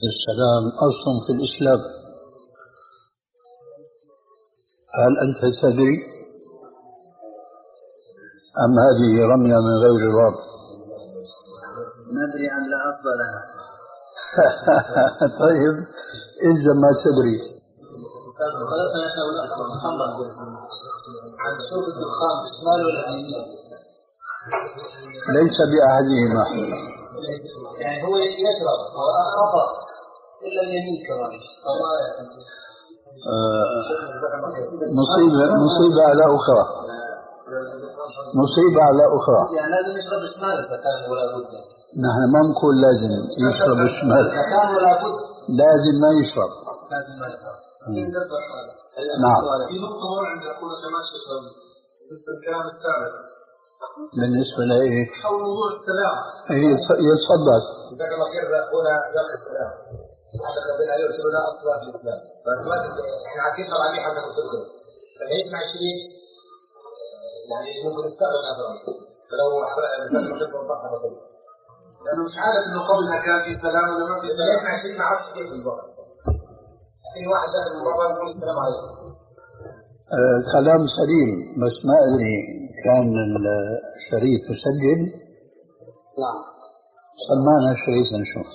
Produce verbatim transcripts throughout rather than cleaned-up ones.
السلام أصل في الإسلام. هل أنت تدري أم هذه رمية من غير الواقع؟ ندري أن لا أصل لها. طيب إذا ما تدري خلقنا نحن محمد عن شرب الدخان بالشمال واليمين، ليس بأحدهما، يعني هو يشرب خطأ إلا اليمين كمان. آه مصيبة مصيبة على أخرى، مصيبة على أخرى. يعني لازم يشرب الشمال إذا كان ولا بد. نحن ما نقول لازم يشرب الشمال، إذا كان ولا بد لازم ما يشرب. لازم ما يشرب. نعم. في نقطة هون عند أخونا كمان شيخ بالنسبة للكلام السابق. بالنسبة لإيه؟ حول موضوع السلام. يتصدق. جزاك الله خير أخونا ياخذ السلام. هذا خبرنا عليه وقلت له لا أصل في الإسلام. فدلوقتي إحنا عارفين طبعا ليه حد مسلم. فلما يسمع شيء يعني ممكن يستغرب مثلا. فلو مثلا مثلا وضحنا مثلا. لأنه مش عارف إنه قبلها كان في سلام ولا ما في سلام. يسمع شيء ما عرفش كيف بالضبط. في واحد داخل الموضوع يقول السلام عليكم. آه كلام سليم، بس ما أدري كان الشريف يسجل. نعم. سمعنا شريف نشوف،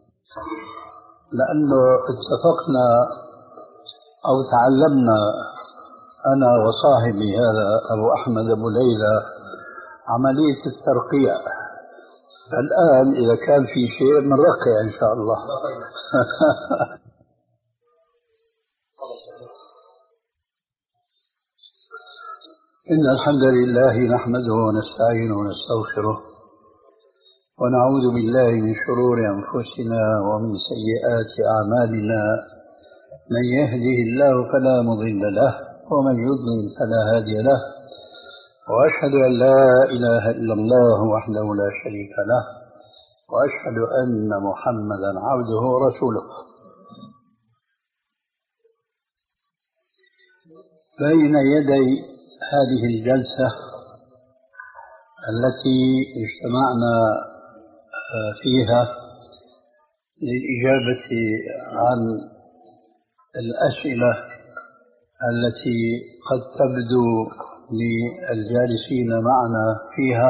لأنه اتفقنا أو تعلمنا أنا وصاحبي هذا أبو أحمد أبو ليلى عملية الترقية. الآن إذا كان في شيء من رقية إن شاء الله. إن الحمد لله نحمده ونستعينه ونستغفره ونعوذ بالله من شرور أنفسنا ومن سيئات أعمالنا. من يهده الله فلا مضل له ومن يضلل فلا هادي له، وأشهد أن لا إله إلا الله وحده لا شريك له، وأشهد أن محمدا عبده ورسوله. بين يدي هذه الجلسة التي اجتمعنا فيها للإجابة عن الأسئلة التي قد تبدو للجالسين معنا فيها،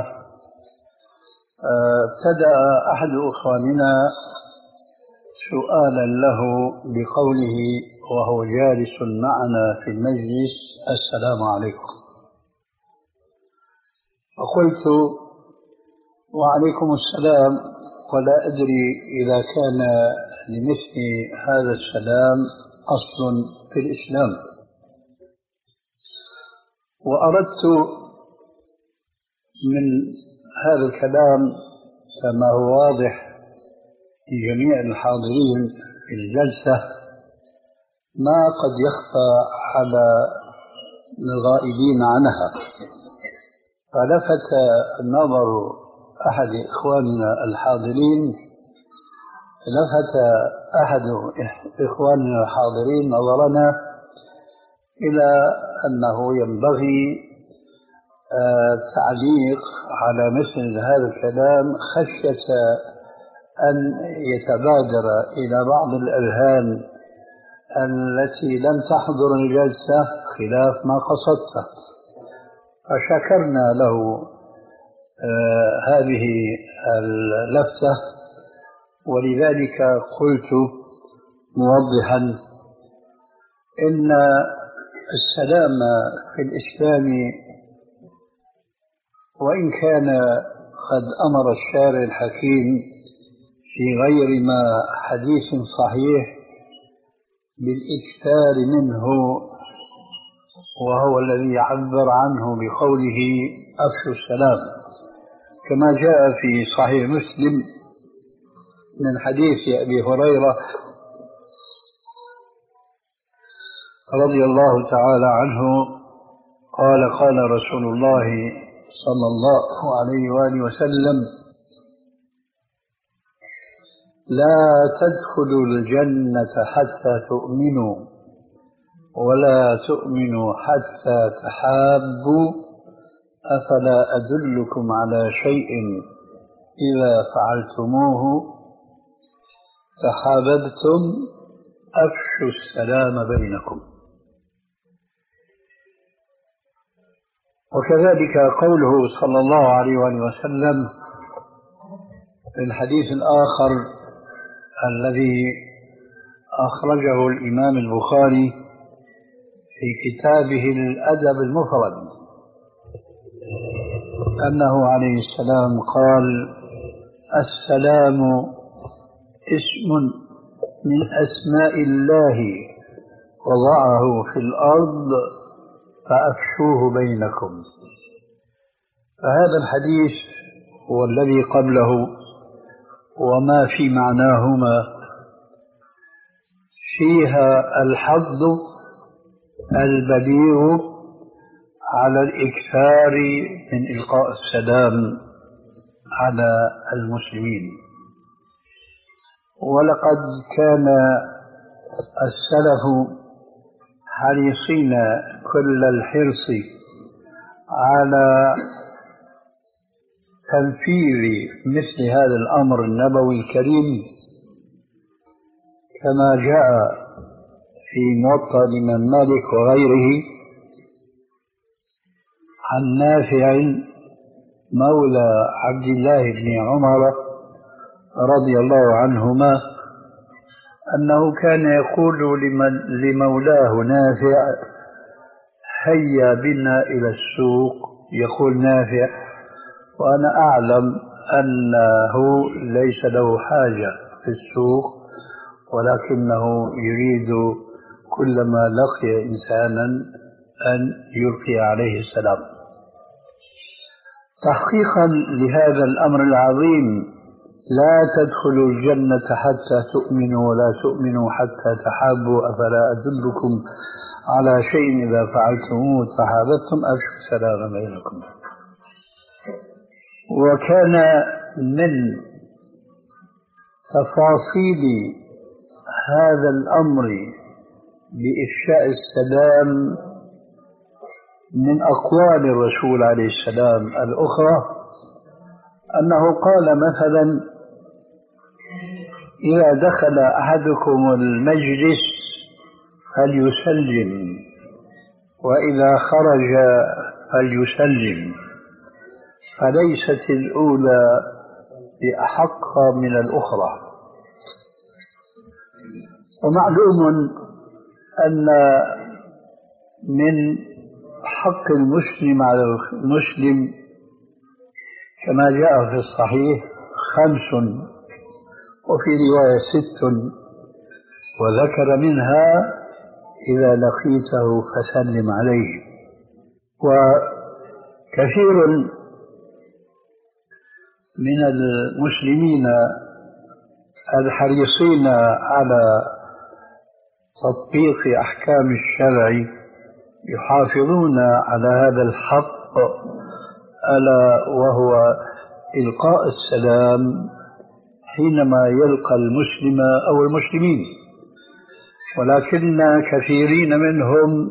ابتدأ أحد إخواننا سؤالا له بقوله وهو جالس معنا في المجلس: السلام عليكم. فقلت: وعليكم السلام، ولا أدري إذا كان لمثل هذا السلام أصل في الإسلام. وأردت من هذا الكلام كما هو واضح لجميع الحاضرين في الجلسة ما قد يخفى على الغائبين عنها. فلفت نظر أحد إخواننا الحاضرين لفت أحد إخواننا الحاضرين نظرنا إلى أنه ينبغي تعليق على مثل هذا الكلام خشية أن يتبادر إلى بعض الأذهان التي لم تحضر الجلسة خلاف ما قصدته. فشكرنا له آه هذه اللفتة، ولذلك قلت موضحا إن السلام في الإسلام وإن كان قد أمر الشارع الحكيم في غير ما حديث صحيح بالإكثار منه، وهو الذي عبر عنه بقوله أفشوا السلام، كما جاء في صحيح مسلم من حديث أبي هريرة رضي الله تعالى عنه قال: قال رسول الله صلى الله عليه وآله وسلم: لا تدخلوا الجنة حتى تؤمنوا، ولا تؤمنوا حتى تحابوا، أفلا أدلكم على شيء إذا فعلتموه تحاببتم أفشوا السلام بينكم. وكذلك قوله صلى الله عليه وآله وسلم في الحديث الآخر الذي أخرجه الإمام البخاري في كتابه الأدب المفرد أنه عليه السلام قال: السلام اسم من أسماء الله وضعه في الأرض فأفشوه بينكم. فهذا الحديث هو الذي قبله وما في معناهما فيها الحظ البليغ على الإكثار من إلقاء السلام على المسلمين. ولقد كان السلف حريصين كل الحرص على تنفيذ مثل هذا الأمر النبوي الكريم، كما جاء في موطأ الإمام مالك وغيره عن نافع مولى عبد الله بن عمر رضي الله عنهما أنه كان يقول لمولاه نافع: هيا بنا إلى السوق. يقول نافع وأنا أعلم أنه ليس له حاجة في السوق، ولكنه يريد كلما لقي إنسانا أن يلقي عليه السلام. تحقيقا لهذا الأمر العظيم: لا تدخلوا الجنة حتى تؤمنوا ولا تؤمنوا حتى تحابوا، أفلا أدلكم على شيء إذا فعلتموه تحاببتم أفشوا السلام بينكم. وكان من تفاصيل هذا الأمر بإفشاء السلام من أقوال الرسول عليه السلام الأخرى أنه قال مثلا: إذا دخل أحدكم المجلس فليسلم، وإذا خرج فليسلم، فليست الأولى بأحق من الأخرى. ومعلوم أن من حق المسلم على المسلم كما جاء في الصحيح خمس، وفي رواية ست، وذكر منها: إذا لقيته فسلم عليه. وكثير من المسلمين الحريصين على تطبيق أحكام الشرع يحافظون على هذا الحق، ألا وهو إلقاء السلام حينما يلقى المسلم أو المسلمين. ولكن كثيرين منهم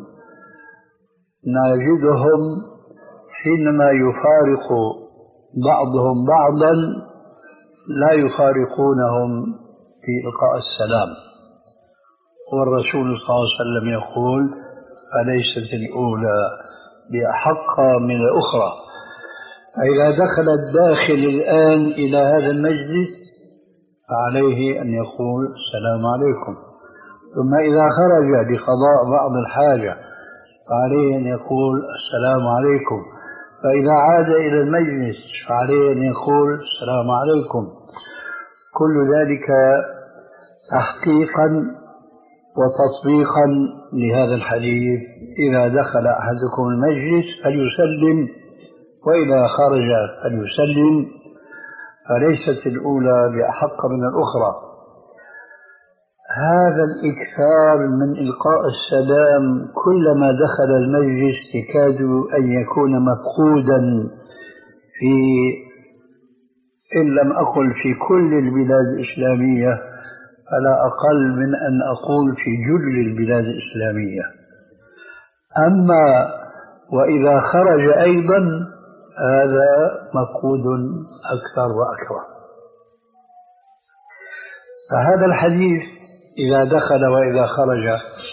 نجدهم حينما يفارق بعضهم بعضا لا يفارقونهم في إلقاء السلام. والرسول صلى الله عليه وسلم يقول: فليست الأولى بأحق من الأخرى. فإذا دخل الداخل الآن إلى هذا المجلس فعليه أن يقول: السلام عليكم. ثم إذا خرج لقضاء بعض الحاجة فعليه أن يقول: السلام عليكم. فإذا عاد إلى المجلس فعليه أن يقول: السلام عليكم. كل ذلك تحقيقا وتطبيقا لهذا الحديث: إذا دخل أحدكم المجلس فليسلم، وإذا خرج فليسلم، فليست الأولى بأحق من الأخرى. هذا الإكثار من إلقاء السلام كلما دخل المجلس يكاد أن يكون مفقودا في، إن لم أقل في كل البلاد الإسلامية، فلا أقل من أن أقول في جل البلاد الإسلامية. أما وإذا خرج أيضا هذا مفقود أكثر وأكثر. فهذا الحديث إذا دخل وإذا خرج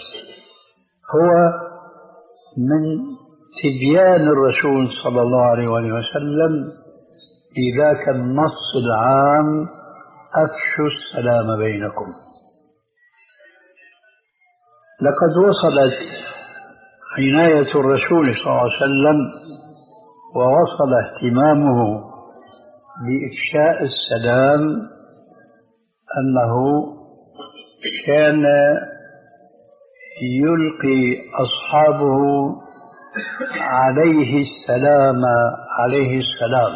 هو من تبيان الرسول صلى الله عليه وسلم لذاك النص العام: أفشوا السلام بينكم. لقد وصلت عناية الرسول صلى الله عليه وسلم ووصل اهتمامه بإفشاء السلام أنه كان يلقي أصحابه عليه السلام عليه السلام،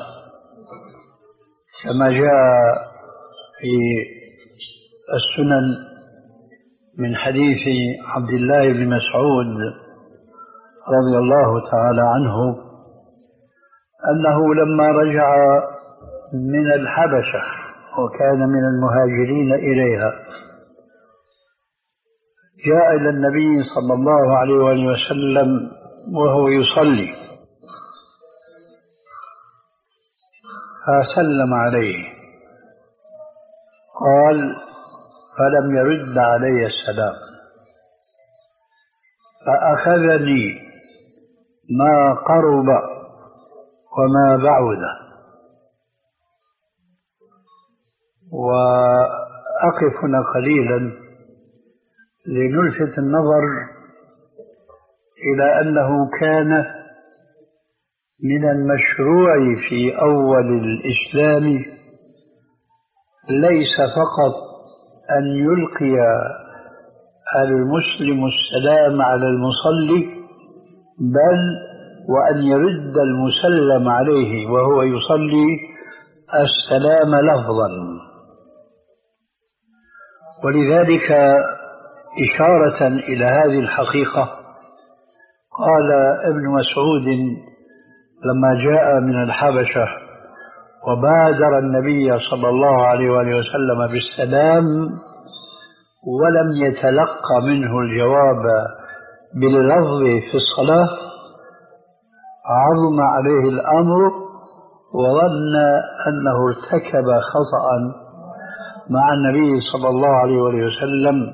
كما جاء في السنن من حديث عبد الله بن مسعود رضي الله تعالى عنه أنه لما رجع من الحبشة وكان من المهاجرين إليها جاء إلى النبي صلى الله عليه وآله وسلم وهو يصلي فسلم عليه، قال: فلم يرد علي السلام، فأخذني ما قرب وما بعد. وأقف هنا قليلا لنلفت النظر إلى أنه كان من المشروع في أول الإسلام ليس فقط أن يلقي المسلم السلام على المصلي، بل وأن يرد المسلم عليه وهو يصلي السلام لفظا. ولذلك إشارة إلى هذه الحقيقة قال ابن مسعود لما جاء من الحبشة وبادر النبي صلى الله عليه وآله وسلم بالسلام ولم يتلقى منه الجواب باللفظ في الصلاة، عظم عليه الأمر وظن أنه ارتكب خطأ مع النبي صلى الله عليه وآله وسلم،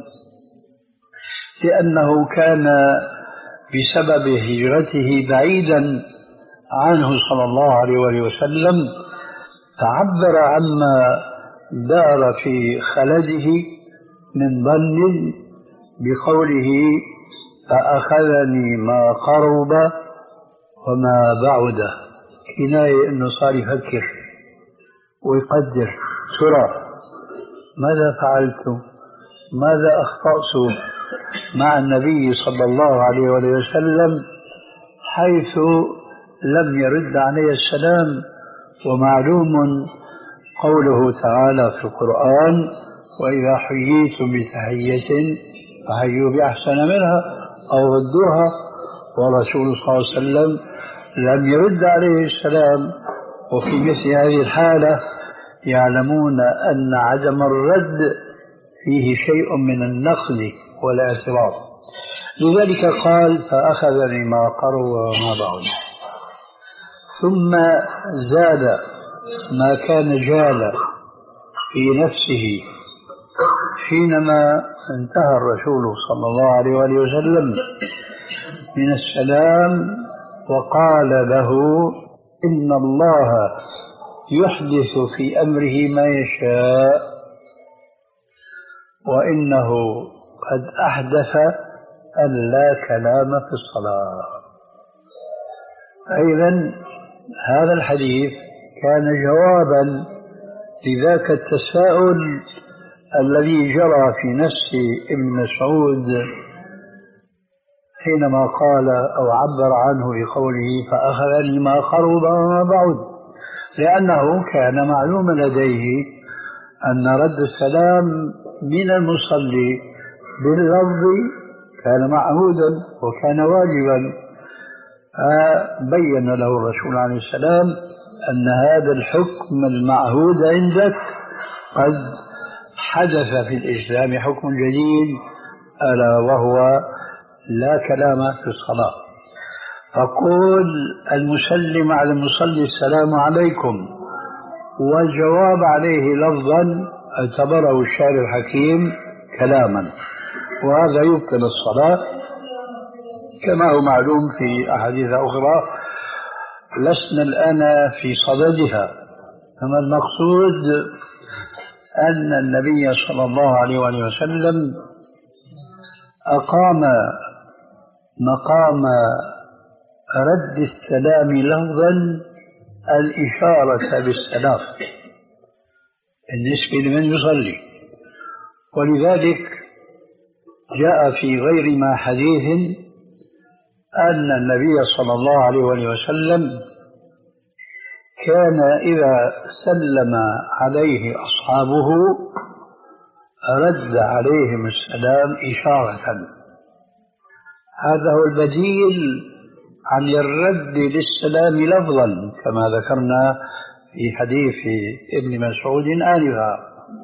لأنه كان بسبب هجرته بعيدا عنه صلى الله عليه وآله وسلم تعبر عما دار في خلده من ظن بقوله: فأخذني ما قرب وما بعد، كناية أنه صار يفكر ويقدر ترى ماذا فعلت، ماذا أخطأت مع النبي صلى الله عليه وسلم حيث لم يرد علي السلام. ومعلوم قوله تعالى في القرآن: وإذا حييتم بتحية فحيوا بأحسن منها أو ردوها. ورسول صلى الله عليه وسلم لم يرد عليه السلام، وفي مثل هذه الحالة يعلمون أن عدم الرد فيه شيء من النقد والاعتراض. لذلك قال: فأخذني ما قرب وما بعد. ثم زاد ما كان جال في نفسه حينما انتهى الرسول صلى الله عليه وآله وسلم من السلام وقال له: إن الله يحدث في أمره ما يشاء، وإنه قد أحدث أن لا كلام في الصلاة. أيضا هذا الحديث كان جوابا لذاك التساؤل الذي جرى في نفس ابن مسعود حينما قال أو عبر عنه بقوله: فأخذني ما قرب وما بعد، لأنه كان معلوما لديه أن رد السلام من المصلي باللفظ كان معهودا وكان واجبا. فبين له الرسول عليه السلام أن هذا الحكم المعهود عندك قد حدث في الإسلام حكم جديد، ألا وهو لا كلام في الصلاة. فقول المسلم على المصلي: السلام عليكم، والجواب عليه لفظا اعتبره الشارع الحكيم كلاما، وهذا يبطل الصلاة كما هو معلوم في أحاديث أخرى لسنا الآن في صددها. أما المقصود أن النبي صلى الله عليه وسلم أقام مقام رد السلام لفظا الإشارة بالسلام بالنسبة لمن يصلي، ولذلك جاء في غير ما حديث أن النبي صلى الله عليه وسلم كان إذا سلم عليه أصحابه رد عليهم السلام إشارة. هذا هو البديل عن الرد للسلام لفظا كما ذكرنا في حديث ابن مسعود آنفا.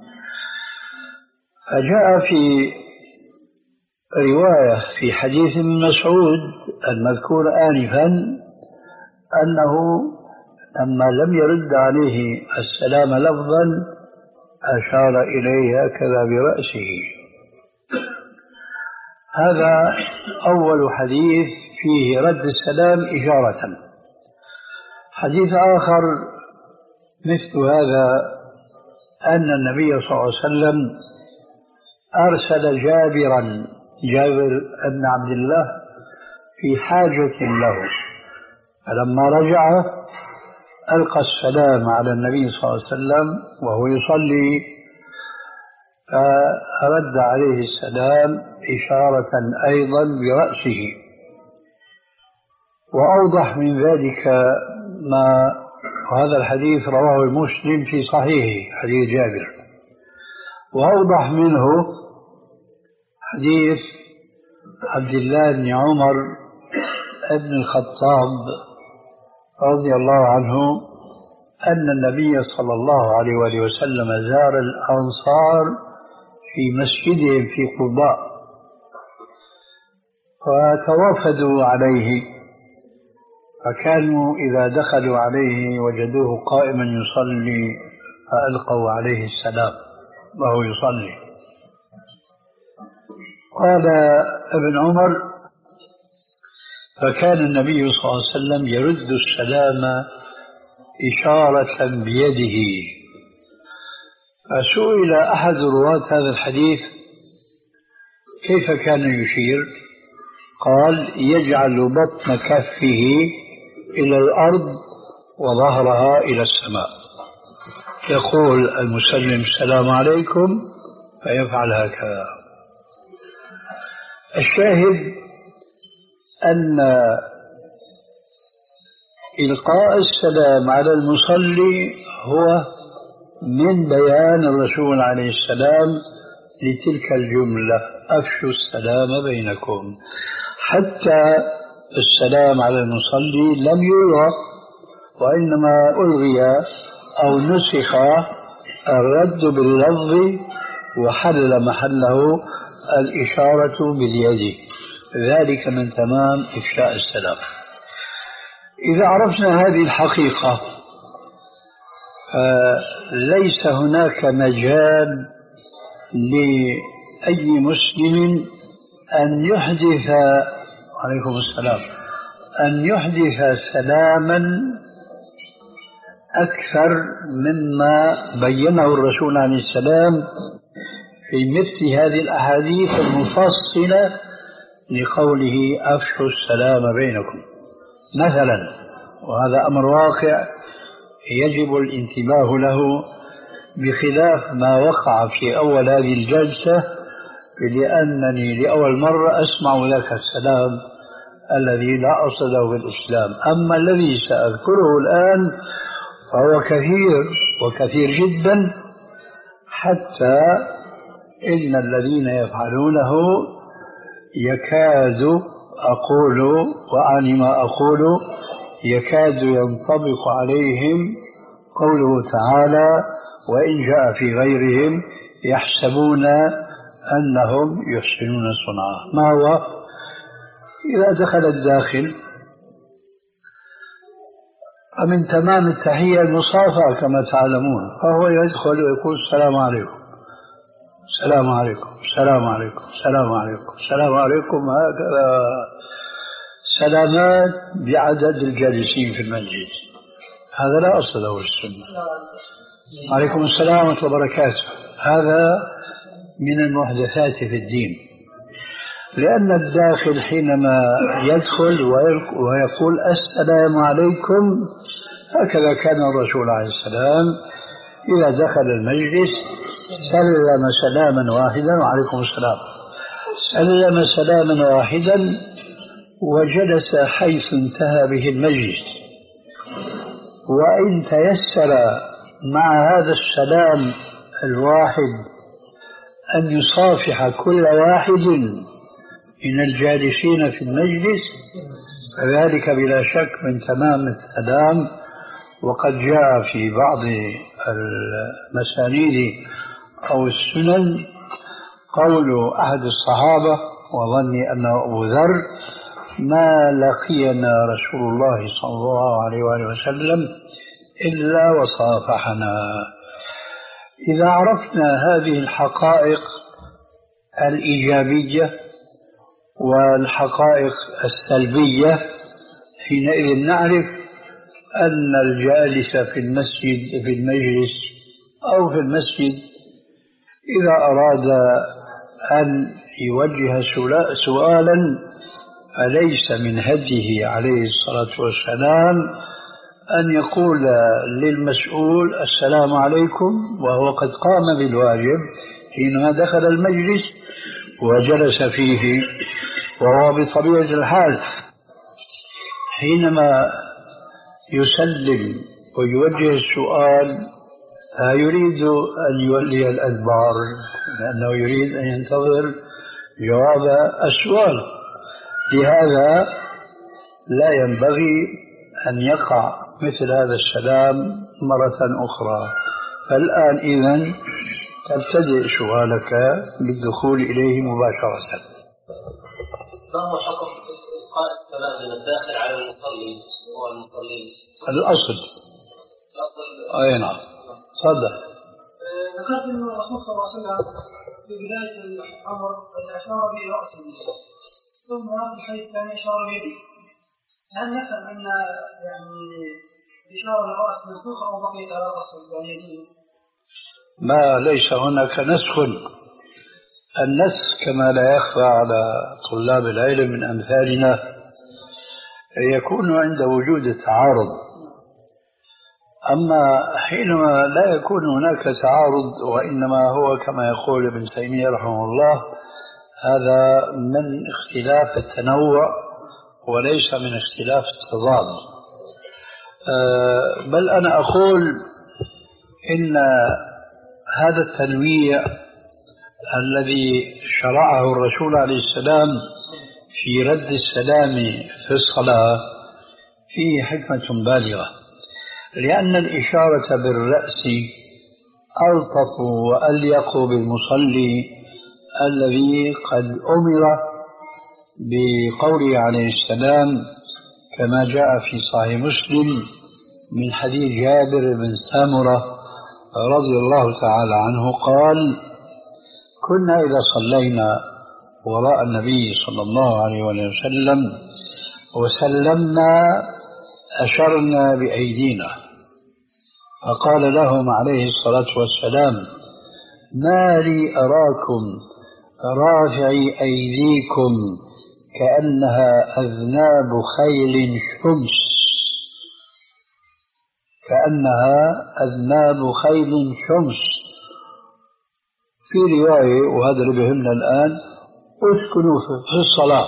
فجاء في رواية في حديث ابن مسعود المذكور آنفا أنه لما لم يرد عليه السلام لفظا أشار إليه هكذا برأسه. هذا أول حديث فيه رد السلام إشارة. حديث آخر مثل هذا أن النبي صلى الله عليه وسلم أرسل جابرا جابر بن عبد الله في حاجة له، فلما رجع ألقى السلام على النبي صلى الله عليه وسلم وهو يصلي، فرد عليه السلام إشارة أيضا برأسه. وأوضح من ذلك ما وهذا الحديث رواه المسلم في صحيحه حديث جابر، وأوضح منه حديث عبد الله بن عمر بن الخطاب رضي الله عنه أن النبي صلى الله عليه وسلم زار الأنصار في مسجدهم في قباء، فتوافدوا عليه، فكانوا إذا دخلوا عليه وجدوه قائما يصلي فألقوا عليه السلام وهو يصلي. قال ابن عمر: فكان النبي صلى الله عليه وسلم يرد السلام إشارة بيده. فسئل أحد رواة هذا الحديث كيف كان يشير؟ قال: يجعل بطن كفه إلى الأرض وظهرها إلى السماء، يقول المسلم السلام عليكم فيفعل هكذا. الشاهد أن إلقاء السلام على المصلي هو من بيان الرسول عليه السلام لتلك الجملة: أفشوا السلام بينكم. حتى السلام على المصلي لم يلغى، وإنما ألغي أو نسخ الرد باللفظ وحل محله الإشارة باليد، ذلك من تمام إفشاء السلام. إذا عرفنا هذه الحقيقة فليس هناك مجال لأي مسلم أن يحدث عليكم السلام أن يحدث سلاما أكثر مما بينه الرسول عليه السلام في مثل هذه الأحاديث المفصلة لقوله: أفشوا السلام بينكم. مثلا، وهذا أمر واقع يجب الانتباه له بخلاف ما وقع في أول هذه الجلسة، لأنني لأول مرة أسمع ذاك السلام الذي لا أصل له في الإسلام. أما الذي سأذكره الآن فهو كثير وكثير جدا، حتى إن الذين يفعلونه يكاد أقول وأعني ما أقول يكاد ينطبق عليهم قوله تعالى: وإن جاء في غيرهم يحسبون أنهم يحسنون صنعا. ما هو؟ إذا دخل الداخل فمن تمام التحية المصافحة كما تعلمون، فهو يدخل ويقول: السلام عليكم. السلام عليكم السلام عليكم السلام عليكم السلام عليكم، هكذا سلامات بعدد الجالسين في المسجد، هذا لا أصل له السنة. عليكم السلام ورحمة الله وبركاته. هذا من المحدثات في الدين، لأن الداخل حينما يدخل ويقول السلام عليكم، هكذا كان الرسول عليه السلام إذا دخل المجلس سلم سلاما واحدا، وعليكم السلام، سلم سلاما واحدا وجلس حيث انتهى به المجلس. وإن تيسر مع هذا السلام الواحد أن يصافح كل واحد من الجالسين في المجلس، فذلك بلا شك من تمام السلام. وقد جاء في بعض المسانيد أو السنن قول أحد الصحابة وظني أنه أبو ذر: ما لقينا رسول الله صلى الله عليه وآله وسلم إلا وصافحنا. إذا عرفنا هذه الحقائق الإيجابية والحقائق السلبية، حينئذ نعرف أن الجالس في المسجد في المجلس أو في المسجد إذا أراد أن يوجه سؤالا فليس من هديه عليه الصلاة والسلام أن يقول للمسؤول السلام عليكم وهو قد قام بالواجب حينما دخل المجلس وجلس فيه. وهو بطبيعة الحال حينما يسلم ويوجه السؤال لا يريد أن يولي الأدبار، لأنه يريد أن ينتظر جواب السؤال، لهذا لا ينبغي أن يقع مثل هذا السلام مرة أخرى. فالآن إذن تبتدئ سؤالك بالدخول إليه مباشرة. ما هو حكم إلقاء السلام من الداخل على المصلي والمصلين؟ الأصل الأصل أي نعم. صدق. ذكرت أن الرسول صلى الله عليه وسلم في بداية الأمر أشار برأسه، ثم في الحديث الثاني أشار بيده. هل نفهم أن يعني إشارة الرأس منسوخة أو بقيت على الرأس يعني يديه؟ ما ليس هناك نسخ. النسخ كما لا يخفى على طلاب العلم من أمثالنا يكون عند وجود التعارض، أما حينما لا يكون هناك تعارض وإنما هو كما يقول ابن تيمية رحمه الله هذا من اختلاف التنوع وليس من اختلاف التضاد. بل أنا أقول إن هذا التنويع الذي شرعه الرسول عليه السلام في رد السلام في الصلاة فيه حكمة بالغة، لأن الإشارة بالرأس ألطف وأليق بالمصلي الذي قد أمر بقوله عليه السلام كما جاء في صحيح مسلم من حديث جابر بن سامرة رضي الله تعالى عنه قال: كنا إذا صلينا وراء النبي صلى الله عليه وسلم وسلمنا أشرنا بأيدينا، فقال لهم عليه الصلاة والسلام: ما لي أراكم رافعي أيديكم كأنها أذناب خيل شمس، كأنها أذناب خيل شمس. في رواية وهذا اللي بيهمنا الآن: اسكنوا في الصلاة.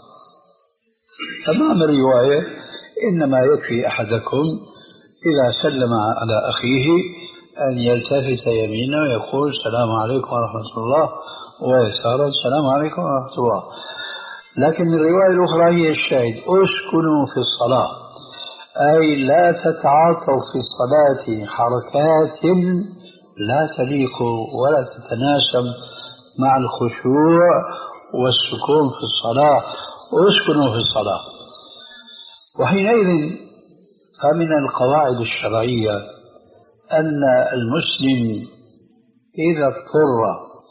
تمام الرواية: إنما يكفي أحدكم إذا سلم على أخيه أن يلتفت يمينه ويقول السلام عليكم ورحمة الله، ويسارا السلام عليكم ورحمة الله. لكن الرواية الأخرى هي الشاهد: اسكنوا في الصلاة، أي لا تتعاطوا في الصلاة حركات لا تليق ولا تتناسب مع الخشوع والسكون في الصلاة، اسكنوا في الصلاة. وحينئذ فمن القواعد الشرعية أن المسلم إذا اضطر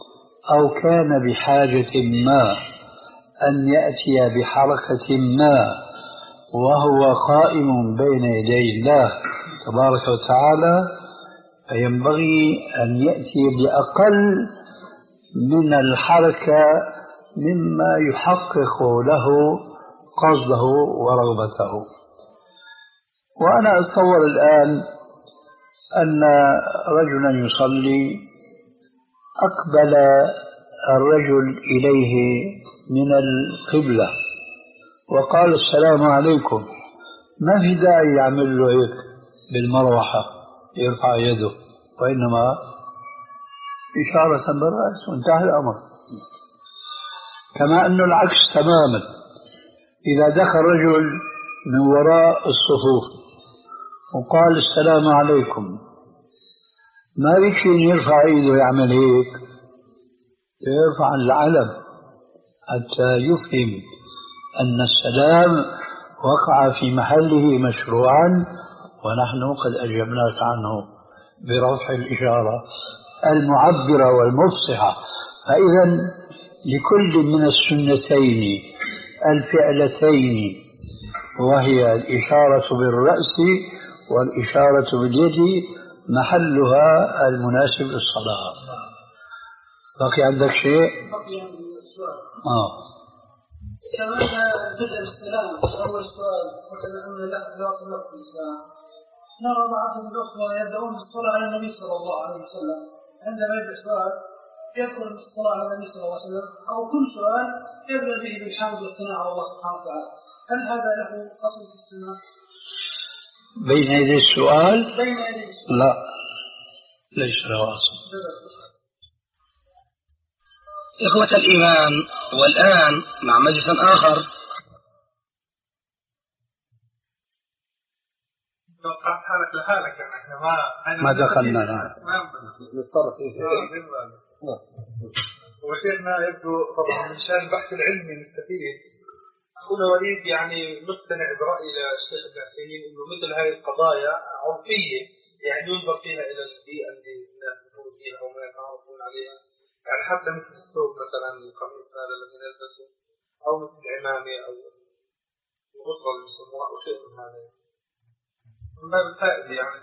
أو كان بحاجة ما أن يأتي بحركة ما وهو قائم بين يدي الله تبارك وتعالى، فينبغي أن يأتي بأقل من الحركة مما يحقق له قصده ورغبته. وأنا أتصور الآن أن رجلا يصلي أقبل الرجل إليه من القبلة وقال السلام عليكم، ما في داعي يعمل له هيك بالمروحة يرفع يده، وإنما إشارة بالرأس وانتهى الأمر. كما أن العكس تماما، إذا دخل رجل من وراء الصفوف وقال السلام عليكم، ما بيكفي أن يرفع إيده يعمل هيك، يرفع العلم حتى يفهم أن السلام وقع في محله مشروعا، ونحن قد أجبناك عنه برفع الإشارة المعبرة والمفصحة. فإذا لكل من السنتين الفعلتين، وهي الإشارة بالرأس والإشارة باليد، محلها المناسب للصلاة. بقي عندك شيء؟ بقي عندي سؤال. آه. كما بدأ السلام أول سؤال وكان أن لا لا تنقل الإسلام، نرى بعضهم الأخوة يبدأون بالصلاة على النبي صلى الله عليه وسلم، عندما يبدأ السؤال يذكر الصلاة على النبي صلى الله عليه وسلم، أو كل سؤال يبدأ به بالحمد والثناء على الله سبحانه وتعالى. هل هذا له أصل في السنة؟ بين يدي السؤال؟ بين يدي السؤال لا، ليس له أصل. إخوة الإيمان، والآن مع مجلس آخر. توقعت حالك لحالك يعني احنا ما ما دخلنا ما نتصرف فيه. وشيخنا يبدو طبعا من شان البحث العلمي نستفيد. أخونا وليد يعني مقتنع برأي الشيخ ابن عثيمين إنه مثل هذه القضايا عرفية، يعني ينظر فيها إلى البيئة اللي الناس يكونوا فيها وما يتعرفون عليها، يعني حتى مثل الثوب مثلا القميص هذا الذي نلبسه، أو مثل العمامة أو الغطرة اللي يسموها أو شيء من هذا، من باب الفائدة يعني.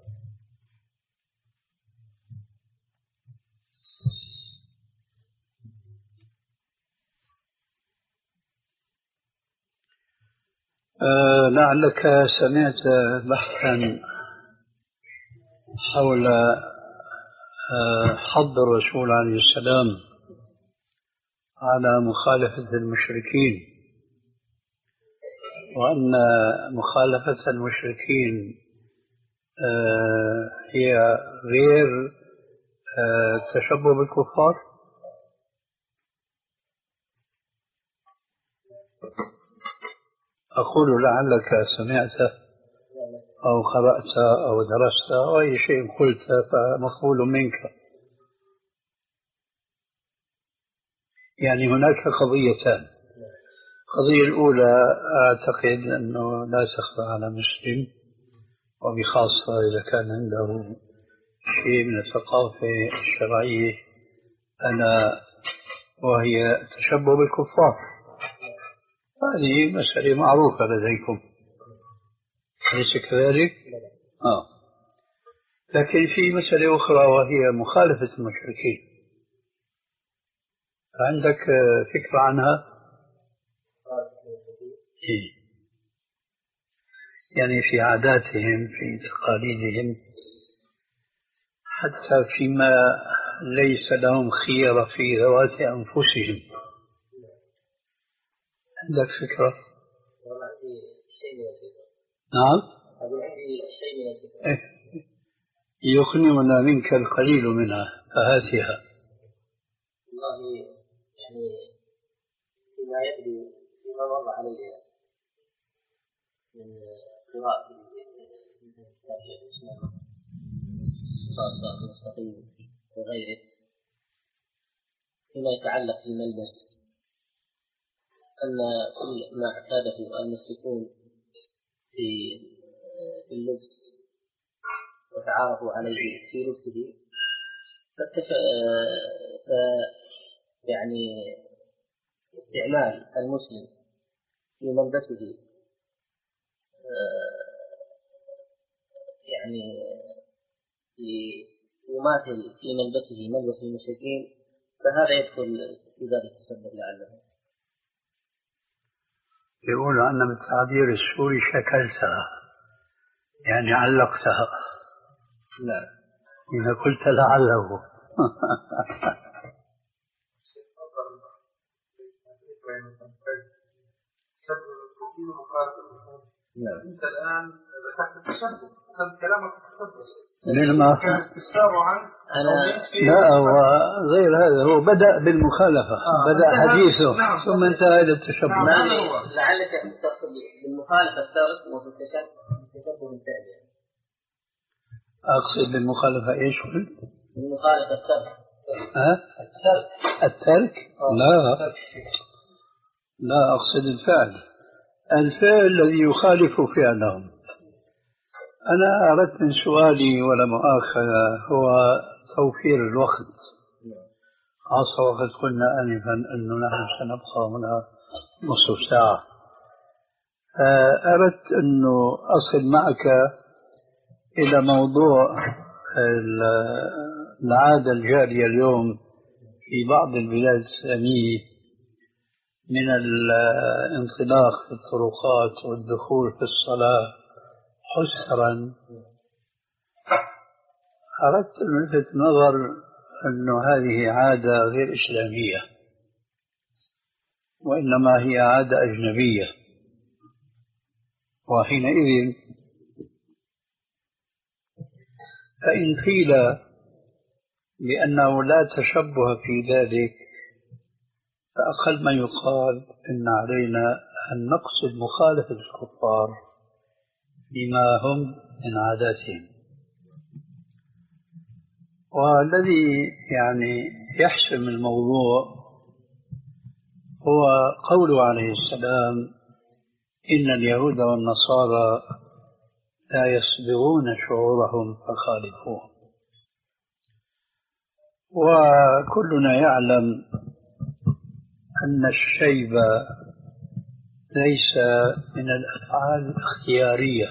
أه لعلك سمعت بحثا حول أه حض الرسول عليه السلام على مخالفة المشركين، وأن مخالفة المشركين أه هي غير أه تشبه بالكفار. أقول لعلك سمعت أو قرأت أو درست أو أي شيء قلت فمقبول منك. يعني هناك قضيتان. القضية الأولى أعتقد أنه لا تخفى على مسلم، وبخاصة إذا كان عنده شيء من الثقافة الشرعية أنا وهي تشبه بالكفار. هذه مسألة معروفة لديكم، أليس كذلك؟ آه. لكن في مسألة أخرى وهي مخالفة المشركين، عندك فكرة عنها؟ إيه؟ يعني في عاداتهم، في تقاليدهم، حتى فيما ليس لهم خيرة في ذوات أنفسهم. عندك فكرة؟ نعم؟ إيه؟ يغنينا منك القليل منها فهاتها. والله يعني فيما يبدو فيما مر علي من قراءة كتاب شيخ الإسلام الصراط المستقيم وغيره فيما يتعلق بالملبس، أن كل ما اعتاده المشركون في في اللبس وتعارفوا عليه في لبسه يعني استعمال المسلم في ملبسه يعني يماثل في ملبسه ملبس المشركين، فهذا يدخل في باب التسبب لعله. يقولوا أن بالتعبير السوري شكلتها، يعني علقتها. نعم. إذا قلت لعله. نعم. أنت الآن ذكرت التشبه، هذا كلامك التشبه. لما أنا لا هو غير هذا، هو بدأ بالمخالفة، آه بدأ حديثه نعم. ثم انتهى إلى التشبه. نعم. لعلك تقصد بالمخالفة الترك وفي التشبه الثاني. أقصد بالمخالفة إيش قلت؟ بالمخالفة الترك. ها؟ الترك. الترك؟ لا لا، أقصد الفعل، الفعل الذي يخالف فعلهم. أنا أردت من سؤالي ولا مؤاخذة هو توفير الوقت، خاصة وقد قلنا آنفا أنه نحن سنبقى هنا نصف ساعة. أردت أنه أصل معك إلى موضوع العادة الجارية اليوم في بعض البلاد الإسلامية من الانطلاق في الطرقات والدخول في الصلاة حسرا. أردت أن ألفت نظر أنه هذه عادة غير إسلامية، وإنما هي عادة أجنبية، وحينئذ فإن قيل بأنه لا تشبه في ذلك، فأقل ما يقال إن علينا أن نقصد مخالفة الكفار بما هم من عاداتهم. والذي يعني يحسم الموضوع هو قوله عليه السلام: إن اليهود والنصارى لا يصبغون شعورهم فخالفوهم. وكلنا يعلم أن الشيب ليس من الأفعال الاختيارية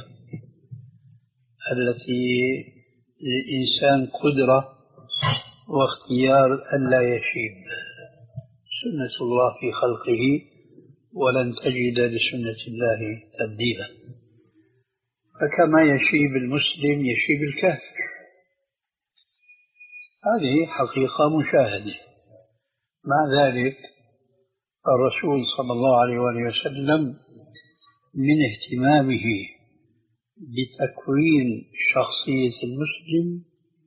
التي للإنسان قدرة واختيار ألا يشيب. سنة الله في خلقه، ولن تجد لسنة الله تبديلا. فكما يشيب المسلم يشيب الكافر، هذه حقيقة مشاهدة. مع ذلك الرسول صلى الله عليه وآله وسلم من اهتمامه بتكوين شخصية المسلم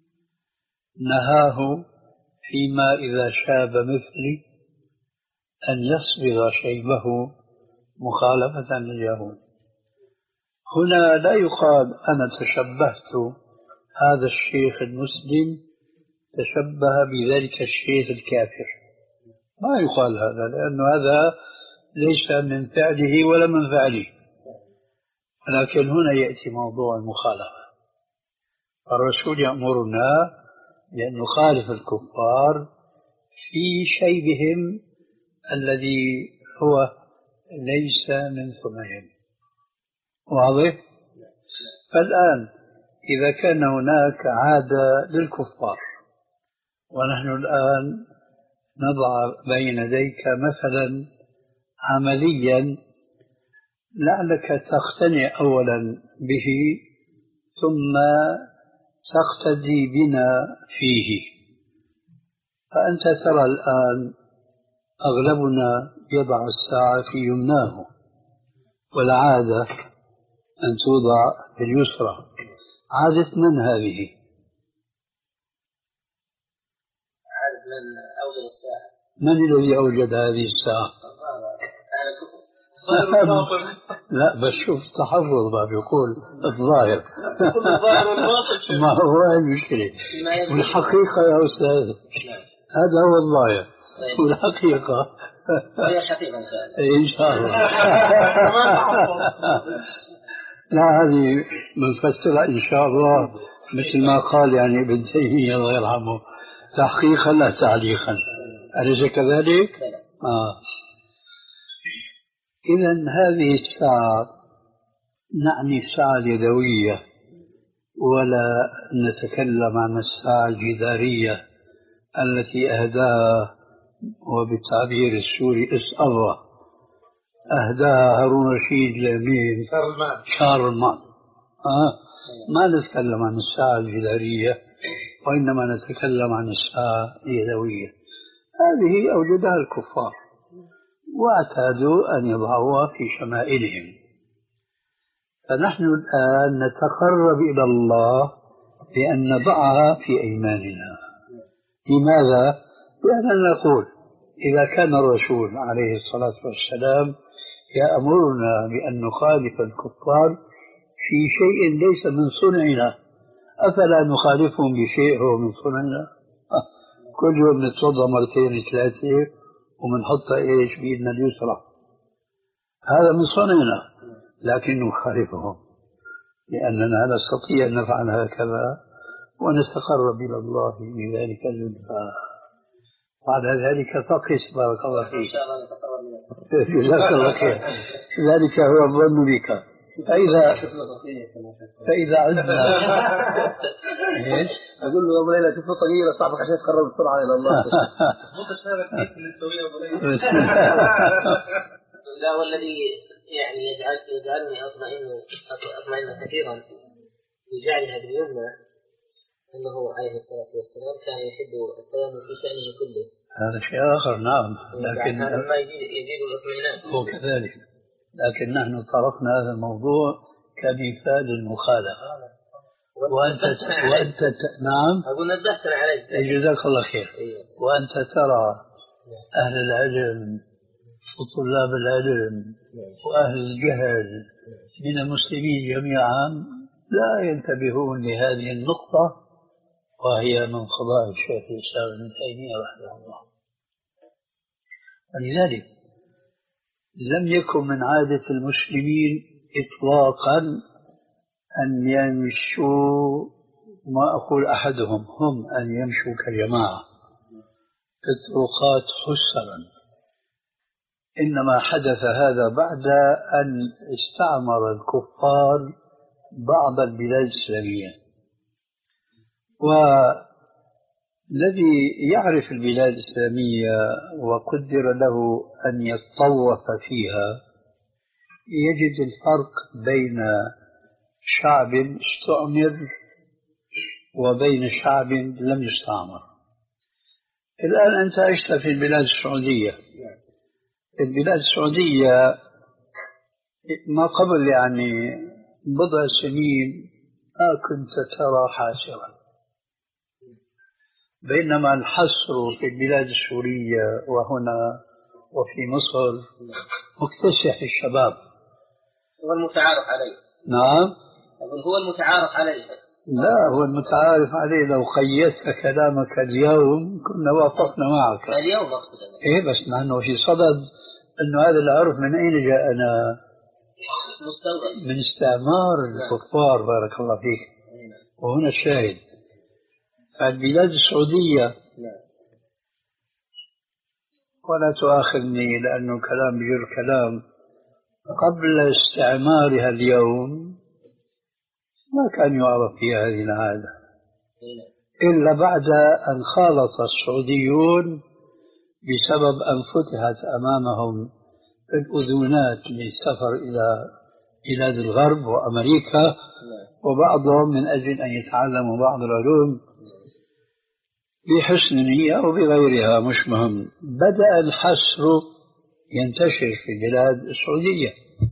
نهاه فيما إذا شاب مثلي أن يصبغ شيبه مخالفة لليهود. هنا لا يقال أنا تشبهت هذا الشيخ المسلم تشبه بذلك الشيخ الكافر، ما يقال هذا، لأن هذا ليس من فعله ولا من فعله. لكن هنا يأتي موضوع المخالفة. الرسول يأمرنا بأن نخالف الكفار في شيبهم الذي هو ليس من ثمهم. واضح؟ فالآن إذا كان هناك عادة للكفار ونحن الآن نضع بين يديك مثلا عمليا لعلك تقتنع أولا به ثم تقتدي بنا فيه. فأنت ترى الآن أغلبنا يضع الساعة في يمناه، والعادة أن توضع في اليسرى. عادة من هذه؟ عادة من أوجد الساعة. من الذي أوجد هذه الساعة؟ لا بس شوف تحفظ ما بيقول الظاهر. ما هو المشكلة والحقيقة يا أستاذ، هذا هو الظاهر والحقيقة هي الحقيقة إن إن شاء الله. شاء الله. لا هذه منفسرة إن شاء الله مثل ما قال يعني ابن تيمية الله يرحمه: تحقيقا لا تعليقا. أليس كذلك؟ آه. إذا هذه الساعة نعني الساعة اليدوية، ولا نتكلم عن الساعة الجدارية التي أهداها وبالتعبير السوري إسأرة أهداها هارون رشيد لمين؟ شارلمان. شارلمان. آه. ما نتكلم عن الساعة الجدارية، وإنما نتكلم عن الساعة اليدوية. هذه أوجدها الكفار واعتادوا أن يضعوها في شمائلهم، فنحن الآن نتقرب إلى الله بأن نضعها في أيماننا. لماذا؟ لأننا نقول إذا كان الرسول عليه الصلاة والسلام يأمرنا بأن نخالف الكفار في شيء ليس من صنعنا، أفلا نخالفهم بشيء هو من صنعنا؟ كل يوم نتوضا مرتين ثلاثة ومنحط إيش بإيدنا اليسرى، هذا من صنعنا، لكن نخالفهم لأننا نستطيع أن نفعل هكذا ونتقرب إلى الله بذلك زلفى. بعد ذلك فقس بارك الله فيك. إن شاء الله نتقرب. جزاك الله خير. ذلك هو الظن بك. فإذا فإذا عدنا ايش؟ أقول له يا أبو ليلى تفوت صغيرة صعبك عشان تقرب بسرعة إلى الله. لا، والذي يعني يجعل يجعلني أطمئن أطمئن كثيرا بجعلها باليمنى أنه عليه الصلاة والسلام كان يحب التيمم في شأنه كله. هذا شيء آخر، نعم، لكن هذا ما يزيد يزيد الاطمئنان. هو كذلك، لكن نحن طرقنا هذا الموضوع كمثال المخالفة. وأنت وأنت ت... نعم أقول نبهتنا عليه. جزاك الله خير. وأنت ترى أهل العلم وطلاب العلم وأهل الجهل من المسلمين جميعا لا ينتبهون لهذه النقطة، وهي من قضاء الشيخ الإسلام ابن تيمية رحمه الله. ولذلك لم يكن من عادة المسلمين إطلاقا أن يمشوا، ما أقول أحدهم، هم أن يمشوا كجماعة في الطرقات خسرا. إنما حدث هذا بعد أن استعمر الكفار بعض البلاد الإسلامية، والذي يعرف البلاد الإسلامية وقدر له أن يتطوف فيها يجد الفرق بين شعب استعمر وبين شعب لم يستعمر. الآن أنت عشت في البلاد السعودية. البلاد السعودية ما قبل يعني بضع سنين ما كنت ترى حاسرا، بينما الحصر في البلاد السورية وهنا وفي مصر مكتسح الشباب. هو المتعارف عليه. نعم. أقول هو المتعارف عليه. لا، هو المتعارف عليه. لو قيدت كلامك اليوم كنا وافقنا معك. اليوم أقصد. إيه، بس نحن في صدد أنه هذا العرف من أين جاءنا؟ مستورد من استعمار الكفار بارك الله فيك. وهنا الشاهد، البلاد السعودية، ولا تؤاخذني لأنه كلام بجر كلام، قبل استعمارها اليوم ما كان يعرف فيها هذه العادة إلا بعد أن خالط السعوديون بسبب أن فتحت أمامهم الأذونات للسفر إلى بلاد الغرب وأمريكا، وبعضهم من أجل أن يتعلموا بعض العلوم بحسن نية وبغيرها، مش مهم. بدأ الحصر ينتشر في البلاد السعودية.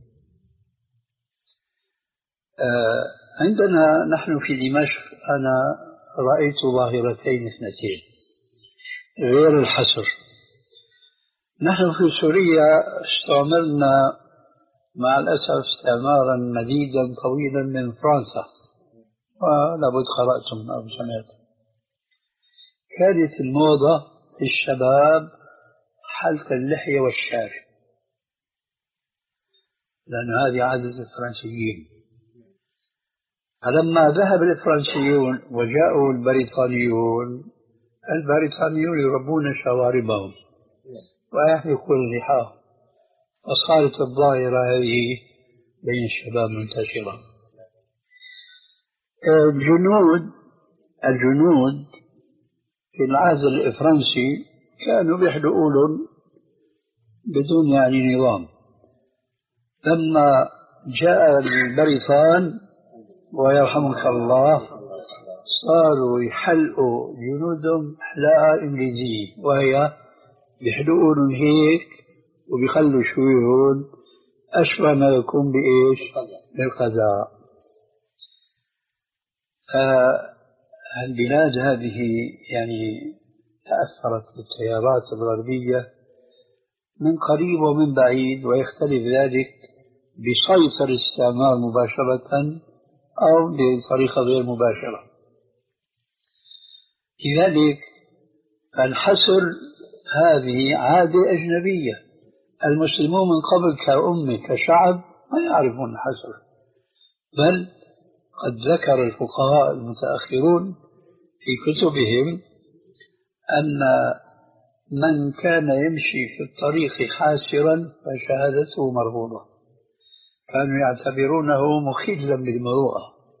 آه عندنا نحن في دمشق أنا رأيت ظاهرتين اثنتين غير الحصر. نحن في سوريا استعملنا مع الأسف استعمارا مديدا طويلا من فرنسا، ولابد قرأتم أو سمعتم. كانت الموضة في الشباب حلق اللحية والشارب، لأن هذه عادة الفرنسيين. فلما ذهب الفرنسيون وجاءوا البريطانيون البريطانيون يربون شواربهم ويحلقون اللحاهم، وصارت الظاهرة هذه بين الشباب منتشرة. الجنود الجنود في العهد الفرنسي كانوا بيحلقوا لهم بدون يعني نظام. لما جاء البريطان ويرحمك الله صاروا يحلقوا جنودهم حلاقة إنجليزية، وهي بيحلقوا لهم هيك وبيخلوا شويهم أشبه ما يكون بإيش؟ بالقزاء. البلاد هذه يعني تأثرت بالتيارات الغربية من قريب ومن بعيد، ويختلف ذلك بسيطر الاستعمار مباشرة أو بطريقة غير مباشرة. لذلك الحسر هذه عادة أجنبية. المسلمون من قبل كأمة كشعب ما يعرفون الحسر، بل قد ذكر الفقهاء المتأخرون في كتبهم أن من كان يمشي في الطريق حاسرا فشهادته مرفوضة، كانوا يعتبرونه مخلا بالمروءة،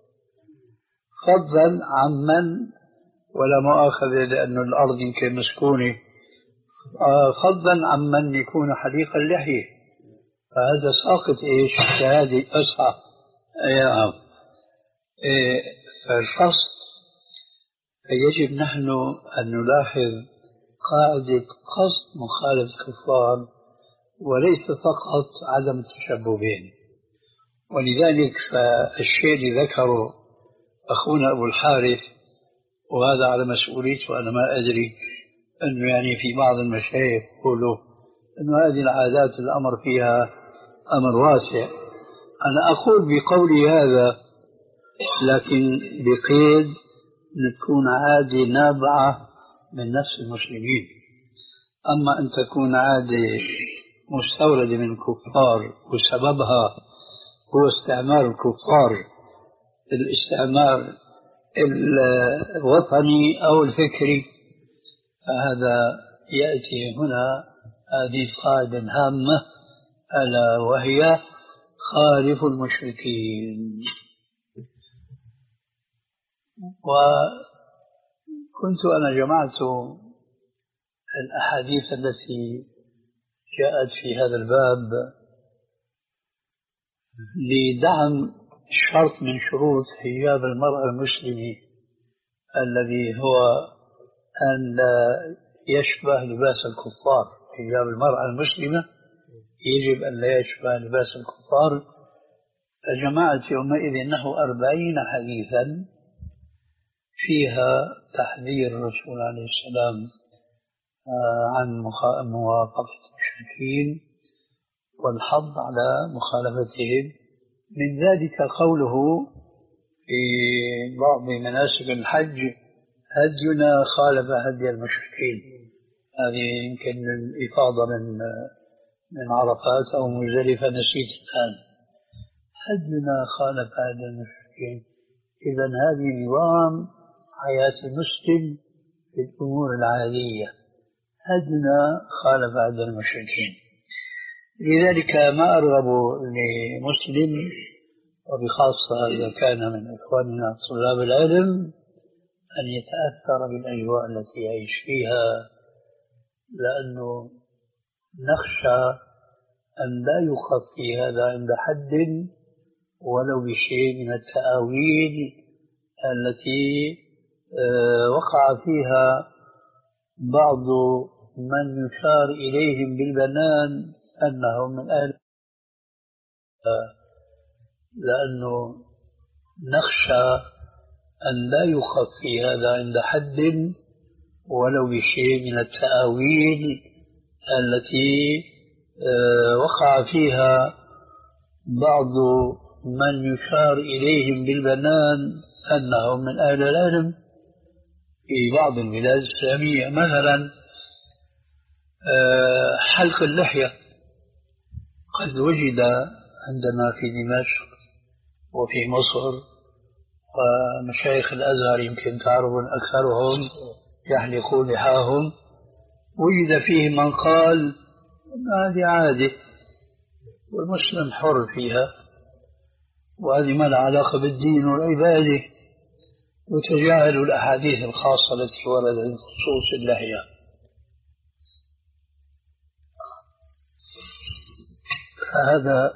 فضلا عمن ولا مؤاخذة لأن الأرض يمكن مسكونة، فضلا عمن يكون حليق اللحية، فهذا ساقط إيش؟ شهادة أصحى. نعم. إيه فالقصد يجب نحن أن نلاحظ قاعدة قصد مخالفة الكفار وليس فقط عدم التشبه بهم. ولذلك فالشيء اللي ذكره أخونا أبو الحارث، وهذا على مسؤوليته وأنا ما أدري، أنه يعني في بعض المشايخ يقولوا أنه هذه العادات الأمر فيها أمر واسع. أنا أقول بقولي هذا لكن بقيد أن تكون عادة نابعة من نفس المسلمين. أما أن تكون عادة مستوردة من الكفار وسببها هو استعمار الكفار، الاستعمار الوطني أو الفكري، فهذا يأتي هنا هذه قاعدة هامة ألا وهي خالف المشركين. وكنت أنا جمعت الأحاديث التي جاءت في هذا الباب لدعم شرط من شروط حجاب المرأة المسلمة الذي هو أن لا يشبه لباس الكفار. حجاب المرأة المسلمة يجب أن لا يشبه لباس الكفار. فجمعت يومئذ نحو أربعين حديثا فيها تحذير الرسول عليه السلام عن موافقة المشركين والحض على مخالفتهم. من ذلك قوله في بعض مناسك الحج: هدينا خالف هدي المشركين. هذه يمكن الإفاضة من من عرفات أو مزدلفة، نسيت الآن. هدينا خالف هدي المشركين. إذن هذه نظام حياة المسلم في الأمور العادية. هدينا خالف هدي المشركين. لذلك ما أرغب لمسلم وبخاصة إذا كان من إخواننا طلاب العلم أن يتأثر بالأجواء التي يعيش فيها، لأنه نخشى أن لا يخفي هذا عند حد ولو بشيء من التأويل التي وقع فيها بعض من يشار إليهم بالبنان أنهم من أهل، لأنه نخشى أن لا يخفي هذا عند حد ولو بشيء من التأويل التي وقع فيها بعض من يشار إليهم بالبنان أنهم من أهل العلم في بعض البلاد الإسلامية. مثلا حلق اللحية قد وجد عندنا في دمشق وفي مصر، ومشايخ الأزهر يمكن تعرفون أكثرهم يحلقوا لحاهم، وجد فيه من قال هذه عادة والمسلم حر فيها، وهذه ما لها علاقة بالدين والعبادة، وتجاهلوا الأحاديث الخاصة التي وردت بخصوص اللحية. فهذا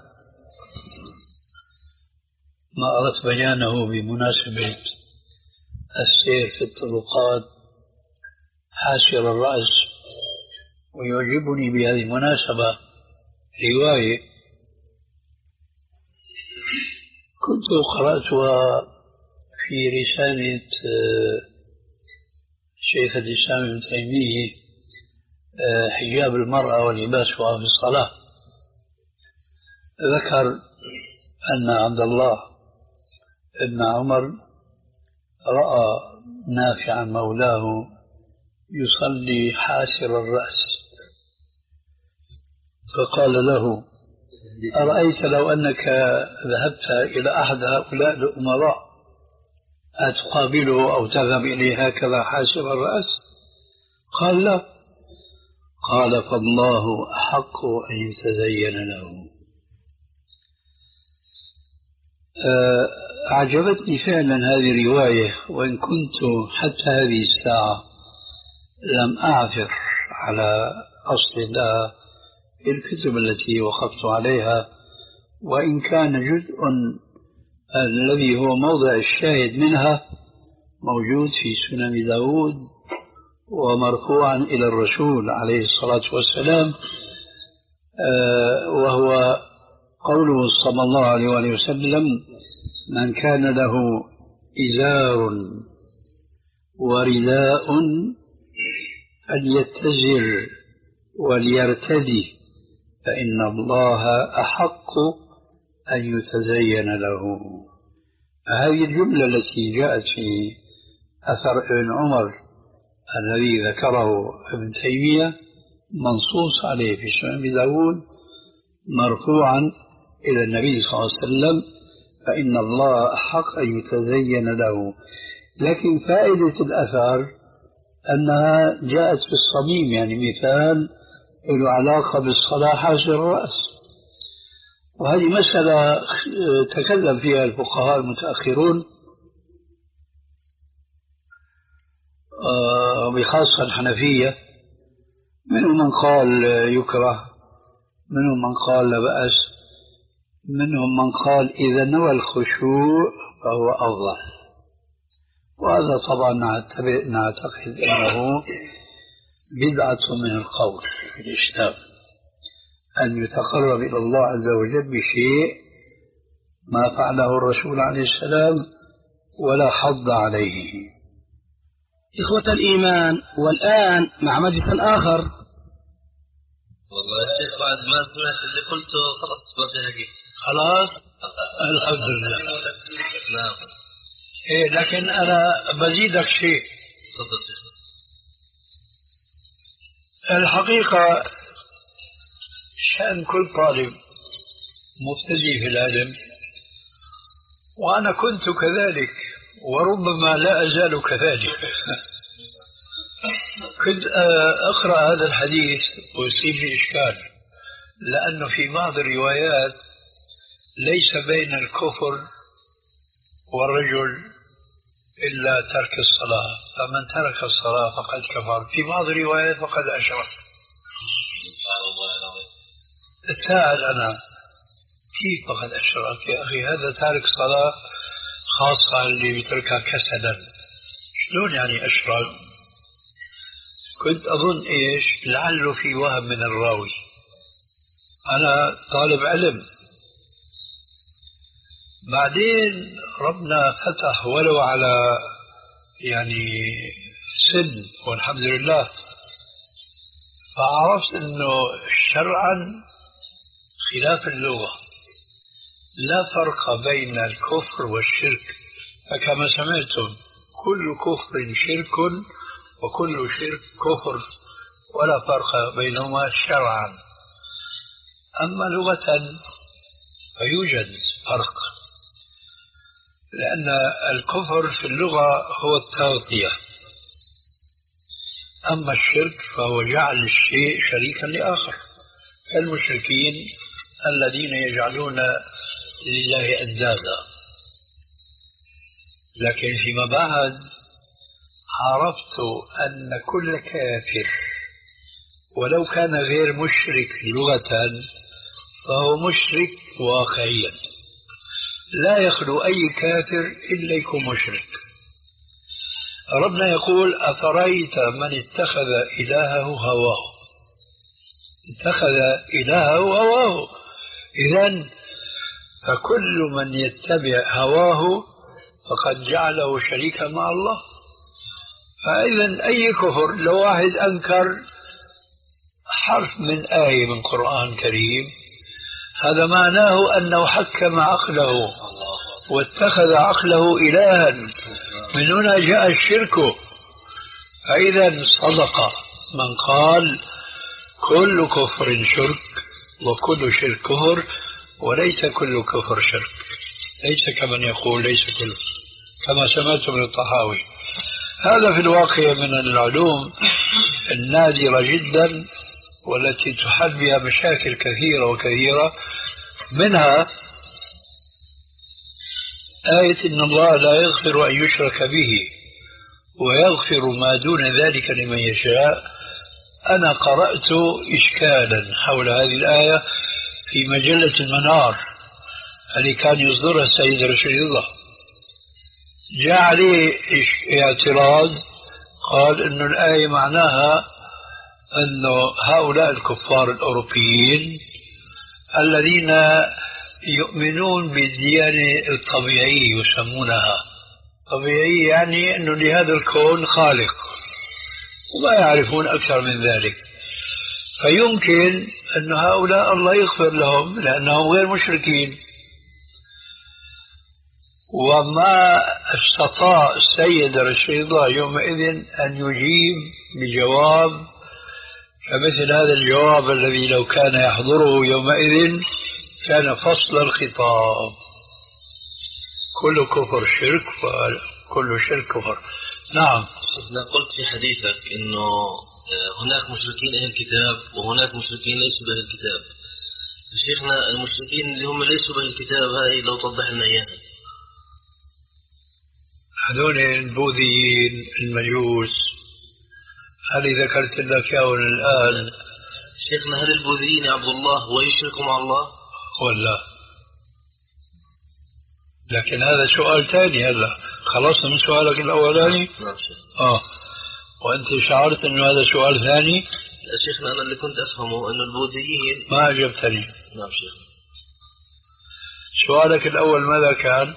ما أردت بيانه بمناسبة السير في الطرقات حاشر الرأس. ويعجبني بهذه المناسبة رواية كنت قرأتها في رسالة شيخ الإسلام ابن تيمية، حجاب المرأة ولباسها في الصلاة. ذكر أن عبد الله ابن عمر رأى نافعا مولاه يصلي حاسر الرأس، فقال له أرأيت لو أنك ذهبت إلى أحد هؤلاء الأمراء أتقابله أو تذهب إليه هكذا حاسر الرأس؟ قال لا. قال فالله أحق أن يتزين له. أعجبتني فعلا هذه الرواية، وإن كنت حتى هذه الساعة لم أعثر على أصل لها في الكتب التي وقفت عليها، وإن كان جزء الذي هو موضع الشاهد منها موجود في سنن داود ومرفوعا إلى الرسول عليه الصلاة والسلام، وهو قوله صلى الله عليه وآله وسلم من كان له إزار ورداء فليتزر وليرتدي فإن الله أحق أن يتزين له. هذه الجملة التي جاءت في أثر ابن عمر الذي ذكره ابن تيمية منصوص عليه في سنن داود مرفوعا إلى النبي صلى الله عليه وسلم فإن الله أحق أن يتزين له. لكن فائدة الأثر أنها جاءت في الصميم، يعني مثال له علاقة بالصلاة حاشر الرأس، وهذه مسألة تكلم فيها الفقهاء المتأخرون وبخاصة الحنفية، منهم من قال يكره، منهم من قال لا بأس، منهم من قال إذا نوى الخشوع فهو أفضل. وهذا طبعا نعتقد أنه بدعة من القول في الإسلام أن يتقرب إلى الله عز وجل بشيء ما فعله الرسول عليه السلام ولا حض عليه. إخوة الإيمان، والآن مع مجلس آخر. والله يا شيخ بعد ما سمعت اللي قلته خلاص ما في حقيقة. خلاص الحمد لله. نعم. إيه لكن أنا بزيدك شيء. تفضل شيخ. الحقيقة شأن كل طالب مبتدئ في العلم، وأنا كنت كذلك وربما لا أزال كذلك، كنت أقرأ هذا الحديث ويصيبني إشكال، لأنه في بعض الروايات ليس بين الكفر والرجل إلا ترك الصلاة، فمن ترك الصلاة فقد كفر، في بعض الروايات فقد أشرك. أتساءل أنا كيف فقد أشرك يا أخي؟ هذا تارك صلاة خاصة اللي بيتركها كسلا، شلون يعني أشرك؟ كنت أظن إيش لعله في وهم من الراوي، أنا طالب علم. بعدين ربنا فتح ولو على يعني سن والحمد لله، فعرفت أنه شرعا خلاف اللغة لا فرق بين الكفر والشرك، فكما سمعتم كل كفر شرك وكل شرك كفر ولا فرق بينهما شرعا. أما لغة فيوجد فرق، لأن الكفر في اللغة هو التغطية، أما الشرك فهو جعل الشيء شريكا لآخر، المشركين الذين يجعلون لله أندادا. لكن فيما بعد عرفت أن كل كافر ولو كان غير مشرك لغة فهو مشرك واقعيا، لا يخلو أي كافر إلا يكون مشرك. ربنا يقول أفرأيت من اتخذ إلهه هواه، اتخذ إلهه هواه، إذن فكل من يتبع هواه فقد جعله شريكا مع الله. فإذا أي كفر، لو واحد أنكر حرف من آية من قرآن كريم هذا معناه أنه حكم عقله واتخذ عقله إلها، من هنا جاء الشرك. فإذا صدق من قال كل كفر شرك وكل شرك كفر، وليس كل كفر شرك، ليس كمن يقول ليس كل، كما سمعت من الطحاوي. هذا في الواقع من العلوم النادرة جدا والتي تحل بها مشاكل كثيرة وكثيرة، منها آية إن الله لا يغفر أن يشرك به ويغفر ما دون ذلك لمن يشاء. أنا قرأت إشكالا حول هذه الآية في مجلة المنار التي كان يصدرها السيد رشيد الله، جاء عليه اعتراض، قال إن الآية معناها أن هؤلاء الكفار الأوروبيين الذين يؤمنون بالديانة الطبيعية يسمونها طبيعية، يعني أنه لهذا الكون خالق وما يعرفون أكثر من ذلك، فيمكن أن هؤلاء الله يغفر لهم لأنهم غير مشركين. وما استطاع السيد رشيد الله يومئذ أن يجيب بجواب فمثل هذا الجواب الذي لو كان يحضره يومئذ كان فصل الخطاب. كل كفر شرك وكل شرك كفر. نعم. شيخنا قلت في حديثك انه هناك مشركين اهل الكتاب وهناك مشركين ليسوا باهل الكتاب. شيخنا المشركين اللي هم ليسوا باهل الكتاب هاي لو توضح لنا اياها. هذول البوذيين المجوس هل ذكرت لك اياهم الان؟ شيخنا هل البوذيين يا عبد الله ويشركوا مع الله ولا؟ لكن هذا سؤال ثاني. هلا خلصنا من سؤالك الاولاني. نعم شيخ. اه وانت شعرت انه هذا سؤال ثاني؟ لا شيخنا انا اللي كنت افهمه انه البوذيين. ما اجبتني. نعم شيخ. سؤالك الاول ماذا كان؟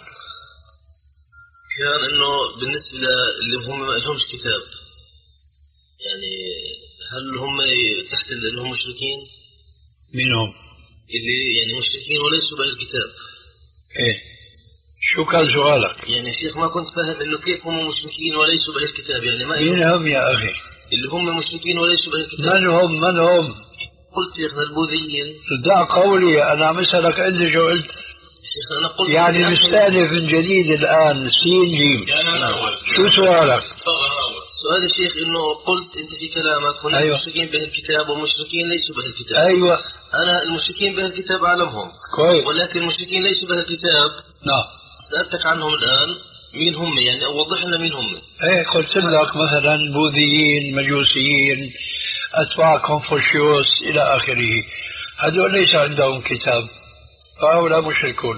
كان انه بالنسبه اللي هم ما لهمش كتاب، يعني هل هم تحت اللي هم مشركين؟ مين هم؟ اللي يعني مشركين وليسوا باهل الكتاب. ايه شو كان سؤالك؟ يعني شيخ ما كنت فاهم انه كيف هم مشركين وليسوا باهل الكتاب، يعني ما مين هم يا اخي؟ اللي هم مشركين وليسوا باهل الكتاب. من هم من هم؟ قلت شيخنا البوذيين. دع قولي انا مسألك انت شو قلت؟ شيخ انا قلت يعني نستأنف من جديد الان سين جيم. شو سؤالك؟ سؤال الشيخ انه قلت انت في كلامك هناك أيوة. مشركين باهل الكتاب ومشركين ليسوا باهل الكتاب. ايوه انا المشركين باهل الكتاب اعلمهم كويس، ولكن المشركين ليسوا باهل الكتاب. نعم. سألتك عنهم الان مين هم، يعني وضح لنا مين هم. ايه قلت لك مثلا بوذيين مجوسيين اتباع كونفوشيوس الى اخره، هذول ليس عندهم كتاب فهؤلاء مشركون.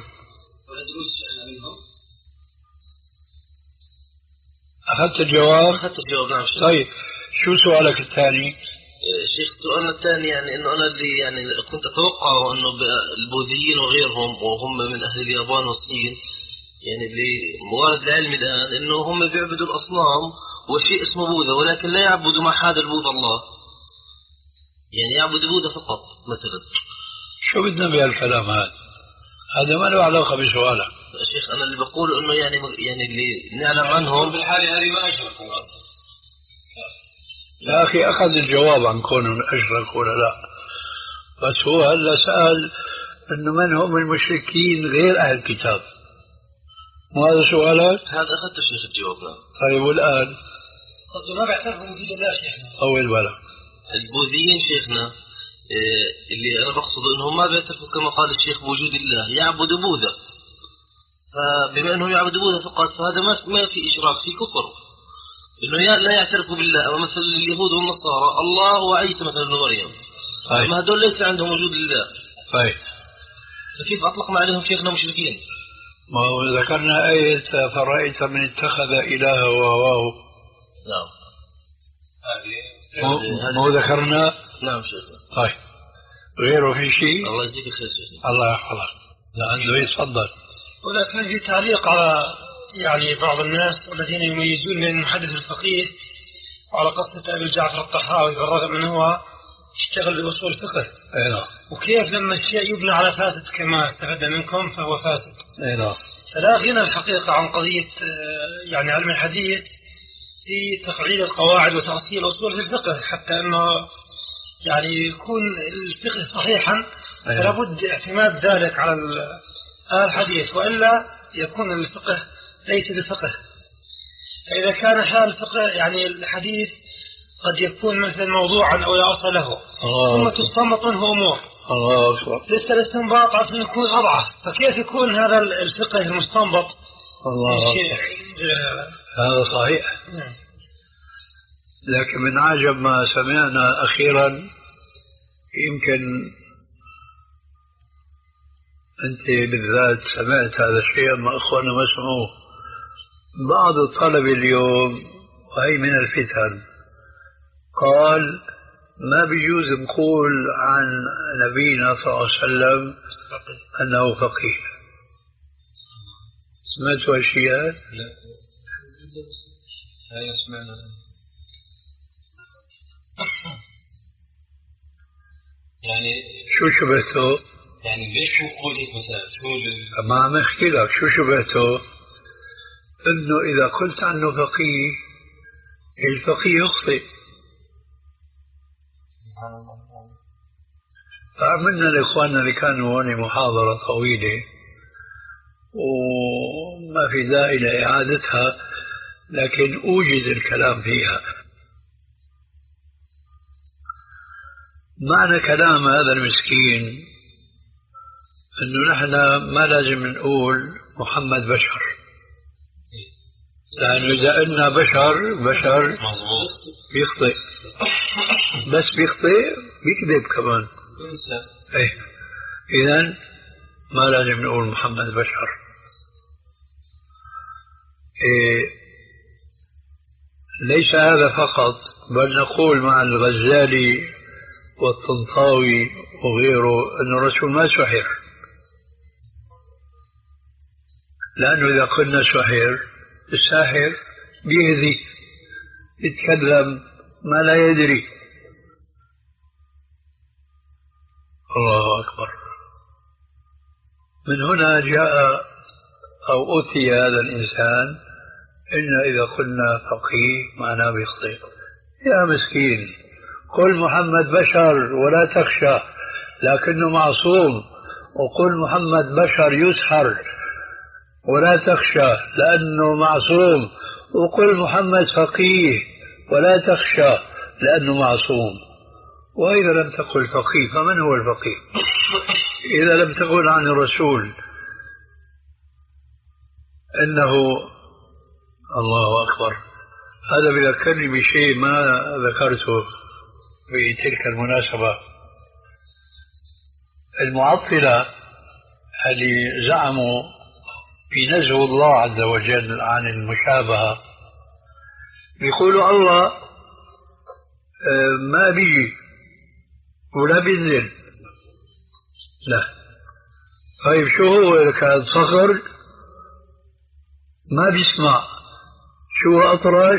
أخذت الجواب؟ أخذت الجواب نعم شيخ. طيب شو سؤالك الثاني؟ شيخ سؤالنا الثاني يعني إنه أنا اللي يعني كنت أتوقع إنه البوذيين وغيرهم وهم من أهل اليابان والصين، يعني اللي موارد العلم الآن إنه هم بيعبدوا الأصنام وشيء اسمه بوذا، ولكن لا يعبدوا مع هذا البوذا الله، يعني يعبدوا بوذا فقط مثلا. شو بدنا بهالكلام هذا؟ هذا ما له علاقة بسؤالك. شيخ أنا اللي بقول إنه يعني يعني اللي نعلم عنهم بالحالة هذه ما أشركوا. يا أخي أخذ الجواب عن كونهم أشرك ولا لا، بس هو هلا سأل إنه من هم المشركين غير أهل الكتاب، مو هذا سؤالك؟ هذا أخذت الشيخ الجواب. طيب والآن؟ قد ما بيعترفوا بوجود الله شيخنا. أول بلا البوذيين شيخنا اللي أنا بقصده إنهم ما بيعترفوا كما قال الشيخ بوجود الله، يعبدوا بوذا، فبما أنهم يعبدوا بوذا فقط فهذا ما ما في إشراك، في كفر، إنه لا يعترفوا بالله. أو مثل اليهود والنصارى الله وعيسى مثلا ابن مريم، أما هذول ليس عندهم وجود الله. طيب فكيف أطلقنا عليهم شيخنا مشركين؟ ما هو ذكرنا آية فرأيت من اتخذ إلهه وهواه. نعم مو ذكرنا. نعم شيخنا. طيب غيره في شيء؟ الله يجزيك الخير شيخنا. الله يحفظك. لعله يتفضل. ولكن في تعليق على يعني بعض الناس الذين يميزون بين المحدث والفقيه، وعلى قصة أبي جعفر الطحاوي بالرغم من هو يشتغل بأصول الفقه. أيوة. وكيف لما الشيء يبنى على فاسد كما استفدنا منكم فهو فاسد. أيوة. فلا غنى الحقيقة عن قضية يعني علم الحديث في تقعيد القواعد وتأصيل أصول في الفقه، حتى أنه يعني يكون الفقه صحيحا. أيوة. فلا بد اعتماد ذلك على الحديث، وإلا يكون الفقه ليس بفقه. فإذا كان حال الفقه يعني الحديث قد يكون مثلا موضوعا أو لا أصل له، ثم تستنبط منه أمور. الله أكبر. لسه الاستنباط عشان يكون أضعف، فكيف يكون هذا الفقه المستنبط؟ الله أكبر. هذا صحيح. نعم. لكن من عجب ما سمعنا أخيرا، يمكن أنت بالذات سمعت هذا الشيء أما أخوانا ما سمعوه. بعض الطلبة اليوم وهي من الفتن قال ما بيجوز نقول عن نبينا صلى الله عليه وسلم أنه فقيه. سمعتوا هالشيء؟ لا هاي سمعنا. يعني شو شبهته؟ يعني ليش شو قولك مثلا شو ما عم احكي لك شو شبهته. انه اذا قلت عنه فقيه الفقيه يخطئ. فعملنا لاخواننا اللي كانوا هون محاضره طويله وما في داعي لاعادتها، لكن اوجد الكلام فيها. معنى كلام هذا المسكين انه نحن ما لازم نقول محمد بشر، لانه اذا قلنا بشر بشر مظبوط بيخطئ، بس بيخطئ بيكذب كمان. ايه اذا ما لازم نقول محمد بشر. إيه ليس هذا فقط، بل نقول مع الغزالي والطنطاوي وغيره أن الرسول ما سحر، لأنه إذا قلنا سحر الساحر بيهذي يتكلم ما لا يدري. الله أكبر. من هنا جاء أو أتي هذا الإنسان إن إذا قلنا فقيه معناه بيخطئ. يا مسكين قل محمد بشر ولا تخشى لكنه معصوم، وقل محمد بشر يسحر ولا تخشى لأنه معصوم، وقل محمد فقيه ولا تخشى لأنه معصوم. وإذا لم تقل فقيه فمن هو الفقيه؟ إذا لم تقل عن الرسول إنه الله أكبر. هذا بذكرني بشيء ما ذكرته في تلك المناسبة. المعطلة اللي زعموا في نزه الله عز وجل عن المشابهة بيقولوا الله ما بيجي ولا بينزل. لا. طيب شو هو إذا كان صغر ما بيسمع؟ شو هو أطرش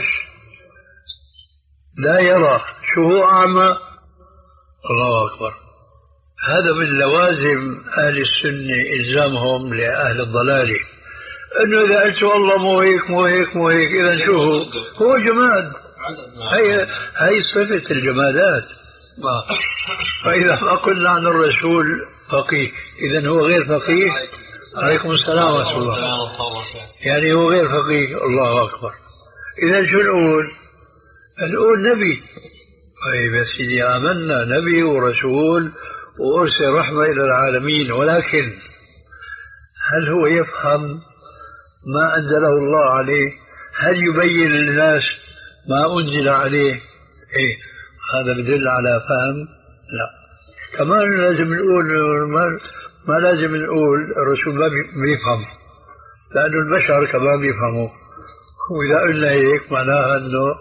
لا يرى؟ شو هو أعمى؟ الله أكبر. هذا من لوازم أهل السنة إلزامهم لأهل الضلال، أنه إذا قلت الله مو هيك مو هيك مو هيك إذا شو هو؟ هو جماد. هي هي صفة الجمادات. فإذا ما قلنا عن الرسول فقيه إذا هو غير فقيه. عليكم السلام ورحمة الله. يعني هو غير فقيه. الله أكبر. إذا شو نقول؟ نقول نبي. طيب يا سيدي آمنا نبي ورسول وأرسل رحمة إلى العالمين، ولكن هل هو يفهم ما أنزله الله عليه؟ هل يبين للناس ما أنزل عليه؟ إيه هذا يدل على فهم؟ لا. كمان لازم نقول ما, ما لازم نقول الرسول ما بيفهم، لأنه البشر كمان بيفهموا، وإذا قلنا هيك معناها أنه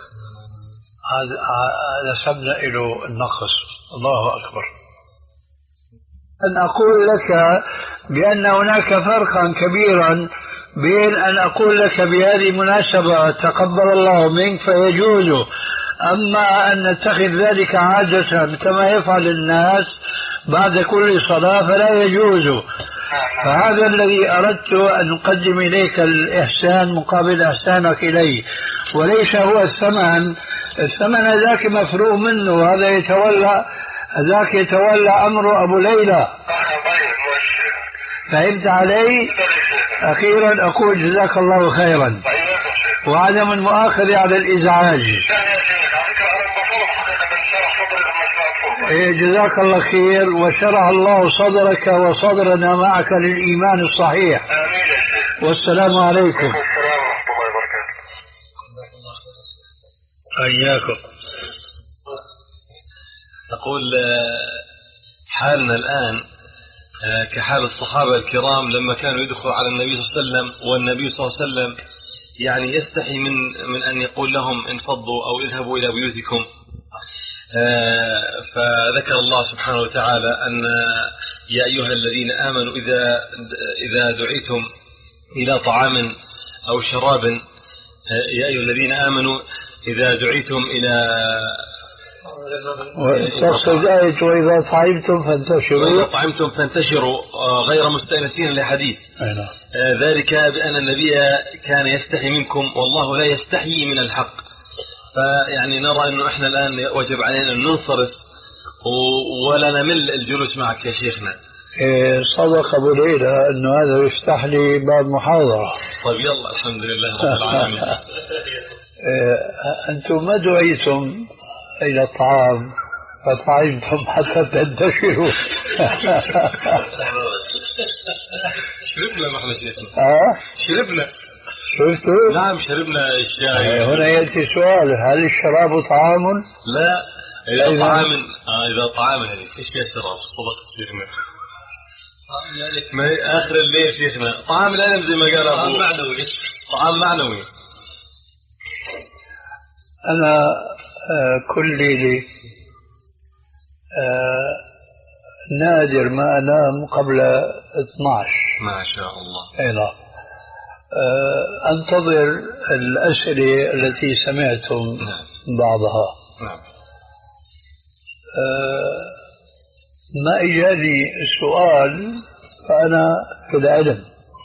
نسبنا له النقص. الله أكبر. أن أقول لك بأن هناك فرقا كبيرا بين أن أقول لك بهذه المناسبة تقبل الله منك فيجوز، أما أن نتخذ ذلك عادة كما يفعل الناس بعد كل صلاة فلا يجوز. فهذا الذي أردت أن أقدم إليك الإحسان مقابل إحسانك إلي، وليس هو الثمن. الثمن ذاك مفروغ منه، هذا يتولى ذاك يتولى أمر أبو ليلى. فهمت علي؟ أخيرا أقول جزاك الله خيرا وعدم المؤاخذة على الإزعاج. جزاك الله خير وشرح الله صدرك وصدرنا معك للإيمان الصحيح. والسلام عليكم. إياكم. أقول حالنا الآن كحال الصحابة الكرام لما كانوا يدخلوا على النبي صلى الله عليه وسلم، والنبي صلى الله عليه وسلم يعني يستحي من من أن يقول لهم انفضوا أو اذهبوا إلى بيوتكم. فذكر الله سبحانه وتعالى أن يا أيها الذين آمنوا إذا إذا دعيتم إلى طعام أو شراب، يا أيها الذين آمنوا إذا دعيتم إلى تقصد آية وإذا طعمتم فانتشروا وإذا طعمتم فانتشروا غير مستأنسين لحديث. ذلك بأن النبي كان يستحي منكم والله لا يستحيي من الحق. فيعني نرى أنه إحنا الآن وجب علينا أن ننصرف ولا نمل الجلوس معك يا شيخنا. صدق أبو ليلى أنه هذا يفتح لي باب محاضرة. طيب يلا الحمد لله رب العالمين. أنتم ما دعيتم إلى الطعام فطعمتم حتى تنتشروا. شربنا ما احنا شيخنا. اه شربنا. شفتوا؟ نعم شربنا الشاي. هنا يأتي سؤال، هل الشراب طعام؟ لا إذا طعام آه إذا طعام هذه إيش فيها شراب؟ صدقت شيخنا. ما آخر الليل شيخنا طعام العلم زي ما قال أبو. طعام معنوي. طعام معنوي. أنا آه كل ليلة آه نادر ما أنام قبل اثني عشر. ما شاء الله. أي نعم. آه أنتظر الأسئلة التي سمعتم نعم. بعضها. نعم. آه ما إجاني سؤال فأنا في العلم،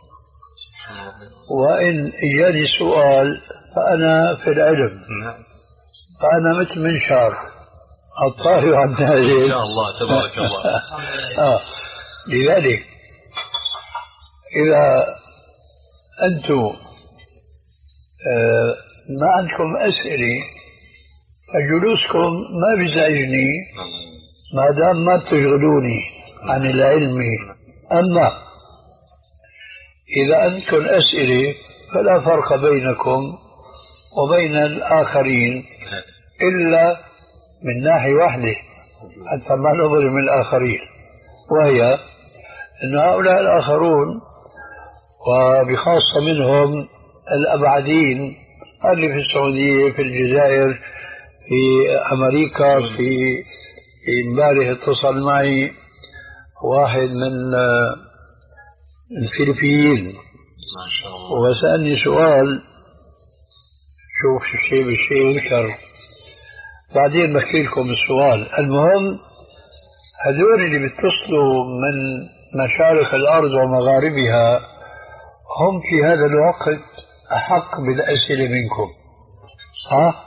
وإن إجاني سؤال فأنا في العلم. نعم. فأنا مثل منشار الطاهر عن النازل. إن شاء الله تبارك الله. آه. لذلك إذا أنتم آه ما عندكم أسئلة فجلوسكم ما بيزعجني ما دام ما تشغلوني عن العلم. أما إذا أنتم أسئلة فلا فرق بينكم وبين الآخرين إلا من ناحية واحدة حتى ما نظلم الآخرين، وهي أن هؤلاء الآخرون وبخاصة منهم الأبعدين اللي في السعودية في الجزائر في أمريكا في امبارح اتصل معي واحد من الفلبين ما شاء الله وسألني سؤال، شوف الشيء بالشيء يذكر بعدين بحكي لكم السؤال. المهم هذول اللي بيتصلوا من مشارق الأرض ومغاربها هم في هذا الوقت أحق بالأسئلة منكم، صح؟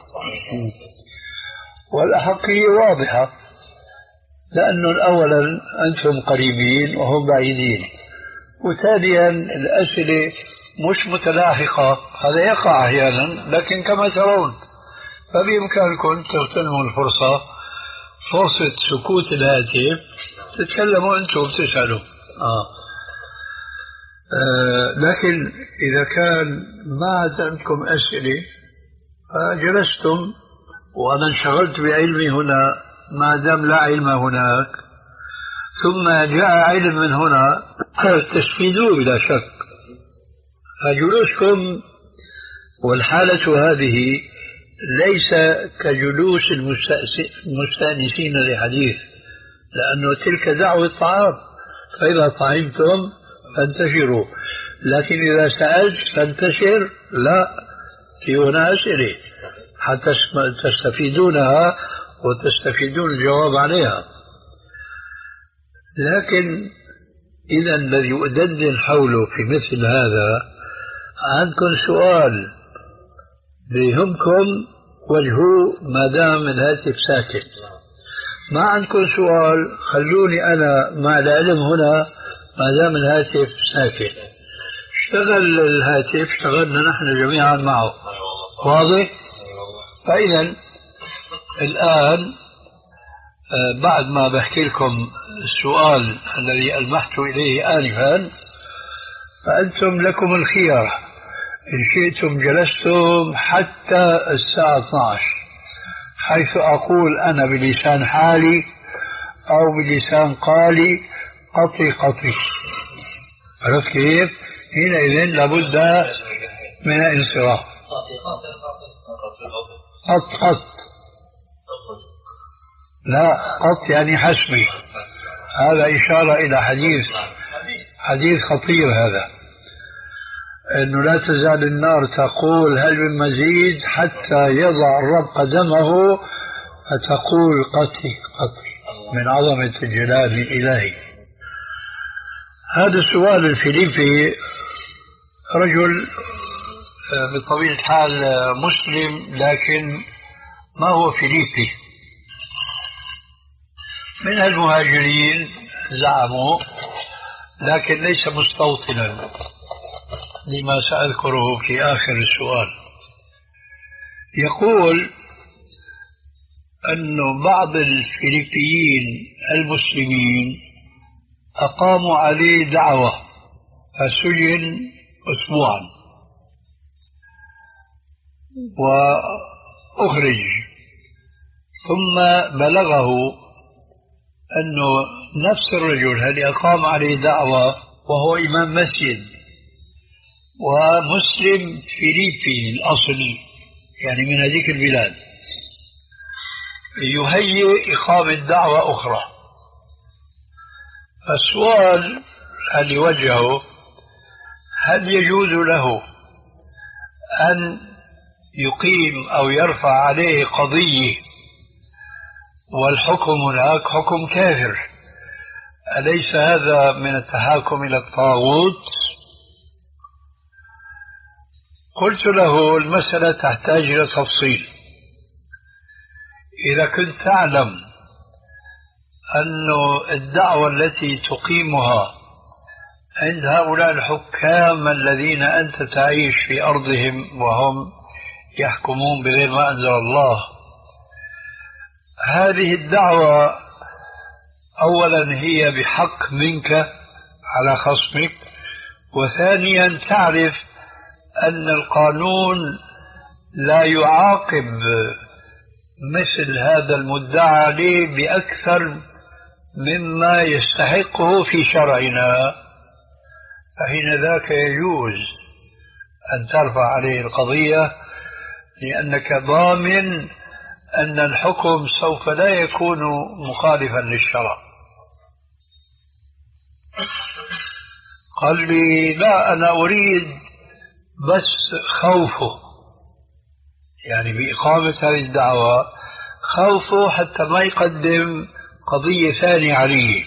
والأحقية واضحة، لأنه أولا أنتم قريبين وهم بعيدين، وثانيا الأسئلة مش متلاحقة، هذا يقع أحيانا لكن كما ترون فبإمكانكم تغتنموا الفرصة، فرصة سكوت الهاتف تتكلموا أنتم وبتسألوا. آه. آه لكن إذا كان ما عاد عندكم أسئلة فجلستم وأنا انشغلت بعلمي هنا ما دام لا علم هناك، ثم جاء علم من هنا تستفيدوا بلا شك. فجلوسكم والحالة هذه ليس كجلوس المستأنسين لحديث، لأنه تلك دعوة طعام، فإذا طعمتم فانتشروا، لكن إذا سألت فانتشر لا، في هنا أسئلة حتى تستفيدونها وتستفيدون الجواب عليها. لكن إذا الذي أدندن حوله في مثل هذا، عندكم سؤال بيهمكم وجهوه ما دام الهاتف ساكت. ما عندكم سؤال خلوني أنا مع العلم هنا ما دام الهاتف ساكت. اشتغل الهاتف، اشتغلنا نحن جميعا معه. واضح؟ فإذا الآن بعد ما بحكي لكم السؤال الذي ألمحت إليه آنفا، فأنتم لكم الخيار، إن شئتم جلستم حتى الساعة اثنتي عشرة، حيث أقول أنا بلسان حالي أو بلسان قالي قطي قطي. عرفت كيف؟ حينئذ لابد من الانصراف. قط قط لا، قط يعني حسبي. هذا إشارة إلى حديث حديث خطير هذا، أنه لا تزال النار تقول هل من مزيد حتى يضع الرب قدمه فتقول قطي قطي، من عظمة الجلال الإلهي. هذا السؤال الفيليبي رجل بطبيعة الحال مسلم، لكن ما هو فيليبي، من المهاجرين زعموا، لكن ليس مستوطنا لما سأذكره في آخر السؤال. يقول أن بعض الفلبيين المسلمين أقاموا عليه دعوة فسجن أسبوعا وأخرج، ثم بلغه أنه نفس الرجل الذي أقام عليه دعوة وهو إمام مسجد ومسلم فيليبي الأصل، يعني من هذيك البلاد، يهيئ إقامة دعوة أخرى. السؤال الذي وجهه، هل يجوز له أن يقيم أو يرفع عليه قضية والحكم هناك حكم كافر؟ أليس هذا من التحاكم إلى الطاغوت؟ قلت له المسألة تحتاج إلى تفصيل. إذا كنت تعلم أن الدعوة التي تقيمها عند هؤلاء الحكام الذين أنت تعيش في أرضهم وهم يحكمون بغير ما أنزل الله، هذه الدعوة أولا هي بحق منك على خصمك، وثانيا تعرف أن القانون لا يعاقب مثل هذا المدعى عليه بأكثر مما يستحقه في شرعنا، فحين ذاك يجوز أن ترفع عليه القضية، لأنك ضامن أن الحكم سوف لا يكون مخالفا للشرع. قال لي لا، أنا أريد بس خوفه، يعني بإقامة هذه الدعوة خوفه حتى ما يقدم قضية ثانية عليه.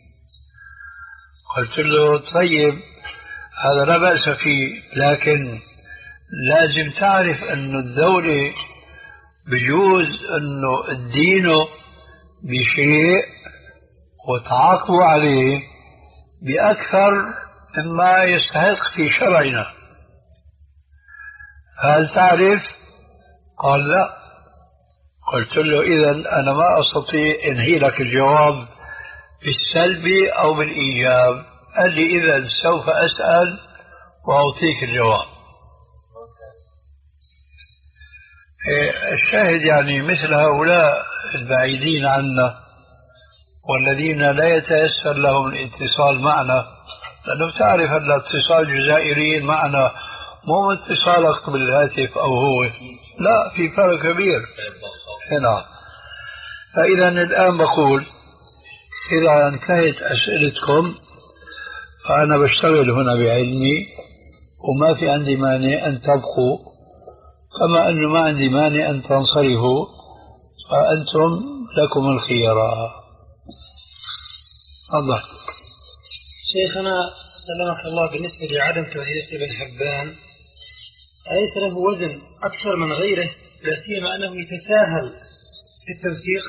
قلت له طيب هذا لا بأس فيه، لكن لازم تعرف أن الدولة بجوز أنه الدين بشيء وتعاقبوا عليه بأكثر مما يستحق في شرعنا. هل تعرف؟ قال لا. قلت له إذا أنا ما أستطيع أنهي لك الجواب بالسلبي أو بالإيجاب. قال لي إذا سوف أسأل وأعطيك الجواب. الشاهد يعني مثل هؤلاء البعيدين عنا والذين لا يتيسر لهم الاتصال معنا، لأنه تعرف أن اتصال الجزائريين معنا مو اتصالك بالهاتف أو هو، لا، في فرق كبير هنا. فإذا الآن بقول إذا انتهت أسئلتكم فأنا بشتغل هنا بعلمي وما في عندي مانع أن تبقوا، كما أنه ما عندي مانع أن تنصرفوا، فأنتم لكم الخيار. تفضل. شيخنا سلمك الله، بالنسبة لعدم توثيق ابن حبان أليس له وزن أكثر من غيره، لا سيما أنه يتساهل في التوثيق؟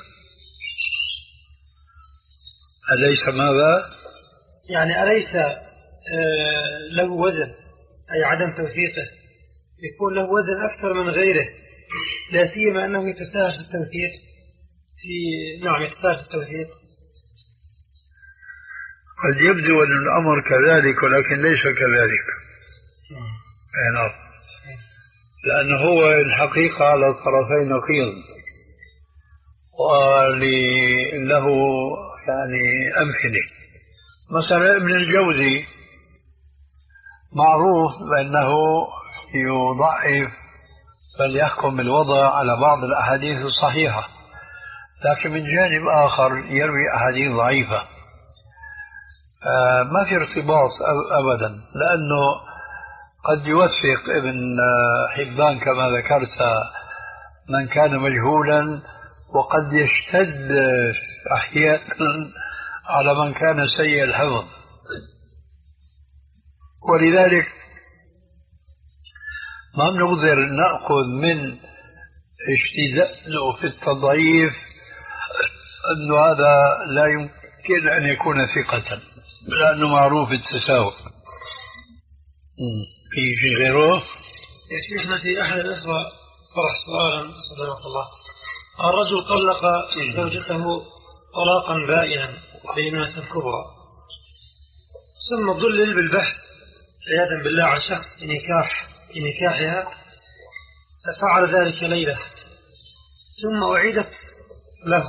أليس ماذا؟ يعني أليس آه له وزن، أي عدم توثيقه يكون له وزن أكثر من غيره، لا سيما أنه يتساهل في التوثيق في نعم يتساهل في التوثيق. قد يبدو أن الأمر كذلك ولكن ليس كذلك. نعم. لأنه هو الحقيقة على طرفي نقيض، وله يعني أمثلة. مثلا ابن الجوزي معروف بأنه يضعف بل يحكم بالوضع على بعض الأحاديث الصحيحة، لكن من جانب آخر يروي أحاديث ضعيفة. آه ما في ارتباط أبدا، لأنه قد يوثق ابن حبان كما ذكرت من كان مجهولا، وقد يشتد أحيانا على من كان سيء الحفظ. ولذلك ما بنقدر نأخذ من اشتداده في التضعيف أنه هذا لا يمكن أن يكون ثقة، لأنه معروف التساوي. في شيء غيره؟ يا شيخنا في أحد الأخوة طرح سؤالا صدق الله، الرجل طلق زوجته طلاقا بائنا بينونة كبرى، ثم ضلل بالبحث عياذا بالله عن شخص في نكاح في نكاحها، ففعل ذلك ليلة ثم أعيدت له،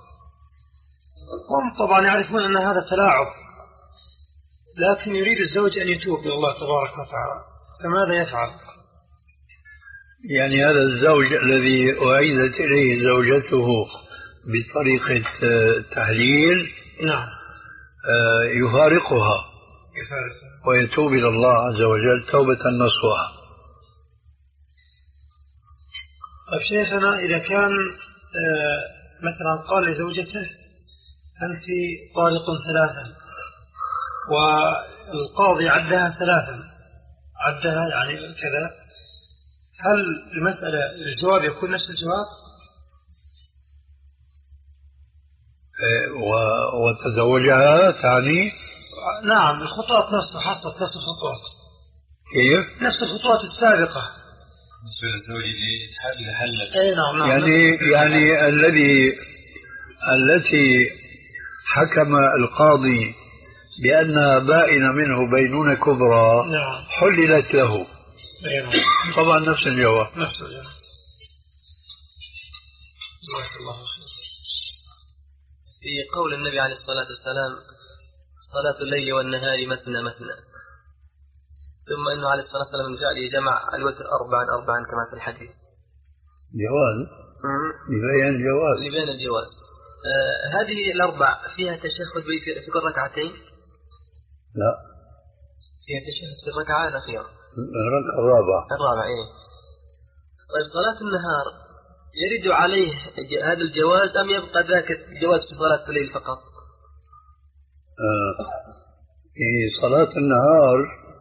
هم طبعا يعرفون أن هذا تلاعب، لكن يريد الزوج أن يتوب إلى الله تبارك وتعالى، فماذا يفعل؟ يعني هذا الزوج الذي أعيدت إليه زوجته بطريقة تحليل نعم يفارقها يفارقها ويتوب إلى الله عز وجل توبة نصوحة. طيب شيخنا، إذا كان مثلا قال لزوجته أنت طالق ثلاثا والقاضي عدها ثلاثا، عدها يعني كذا، هل المسألة الجواب يكون نفس الجواب؟ وتزوجها تعني؟ نعم، الخطوات نفسها، حصلت نفس الخطوات. كيف؟ نفس الخطوات السابقة. بالنسبة للزوج اللي تحل حلت. أي نعم نعم. يعني يعني الذي التي حكم القاضي بأنها بائنة منه بينونة كبرى نعم. حللت له. نعم. طبعا نفس الجواب. نفس الجواب. الله خير. في قول النبي عليه الصلاة والسلام صلاة الليل والنهار مثنى مثنى، ثم أنه عليه الصلاة والسلام جعل يجمع الوتر أربعا أربعا كما في الحديث. جواز يبين الجواز يبين الجواز. آه هذه الأربع فيها تشهد في كل ركعتين؟ لا، فيها تشهد في الركعة الأخيرة، الركعة الرابعة الرابعة إيه. طيب صلاة النهار يرد عليه هذا الجواز أم يبقى ذاك الجواز في صلاة الليل فقط؟ آه. في صلاة النهار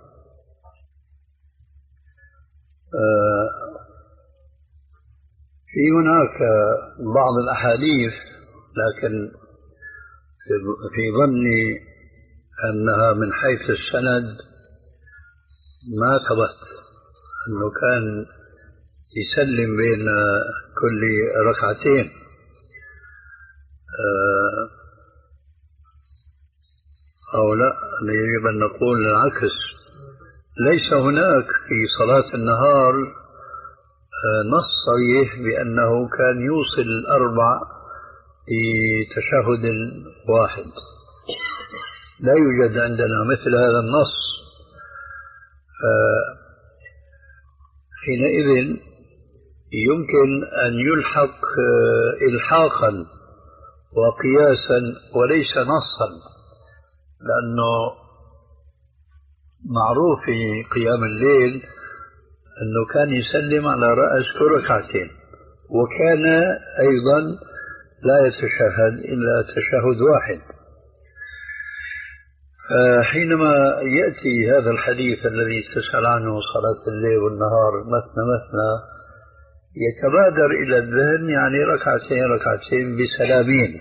آه. في هناك بعض الأحاديث، لكن في ظني أنها من حيث السند ما ثبت أنه كان يسلم بين كل ركعتين. أو لا، يجب أن نقول العكس، ليس هناك في صلاة النهار نص صريح بأنه كان يوصل الأربع في تشهد واحد، لا يوجد عندنا مثل هذا النص. حينئذ يمكن أن يلحق إلحاقا وقياسا وليس نصا، لأنه معروف في قيام الليل أنه كان يسلم على رأس كل ركعتين، وكان أيضا لا يتشهد إلا تشهد واحد. حينما يأتي هذا الحديث الذي تسأل عنه صلاة الليل والنهار مثنى مثنى، يتبادر إلى الذهن يعني ركعتين ركعتين بسلامين.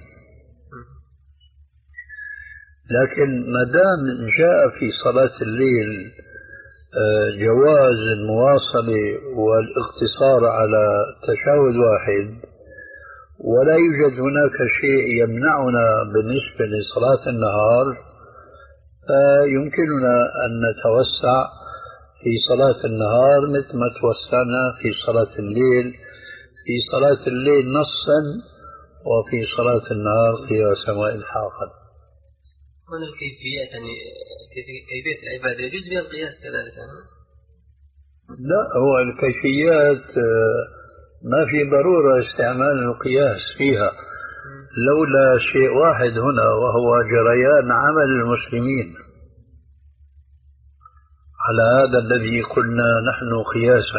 لكن ما دام جاء في صلاة الليل جواز المواصلة والاقتصار على تشهد واحد، ولا يوجد هناك شيء يمنعنا بالنسبة لصلاة النهار، فيمكننا أن نتوسع في صلاة النهار مثل ما توسعنا في صلاة الليل، في صلاة الليل نصا وفي صلاة النهار قياسا وإلحاقا. هنا الكيفيات يعني كيفية العبادة يجوز بها القياس كذلك؟ لا، هو الكيفيات ما في ضرورة استعمال القياس فيها، لولا شيء واحد هنا وهو جريان عمل المسلمين على هذا الذي قلنا نحن قياسا.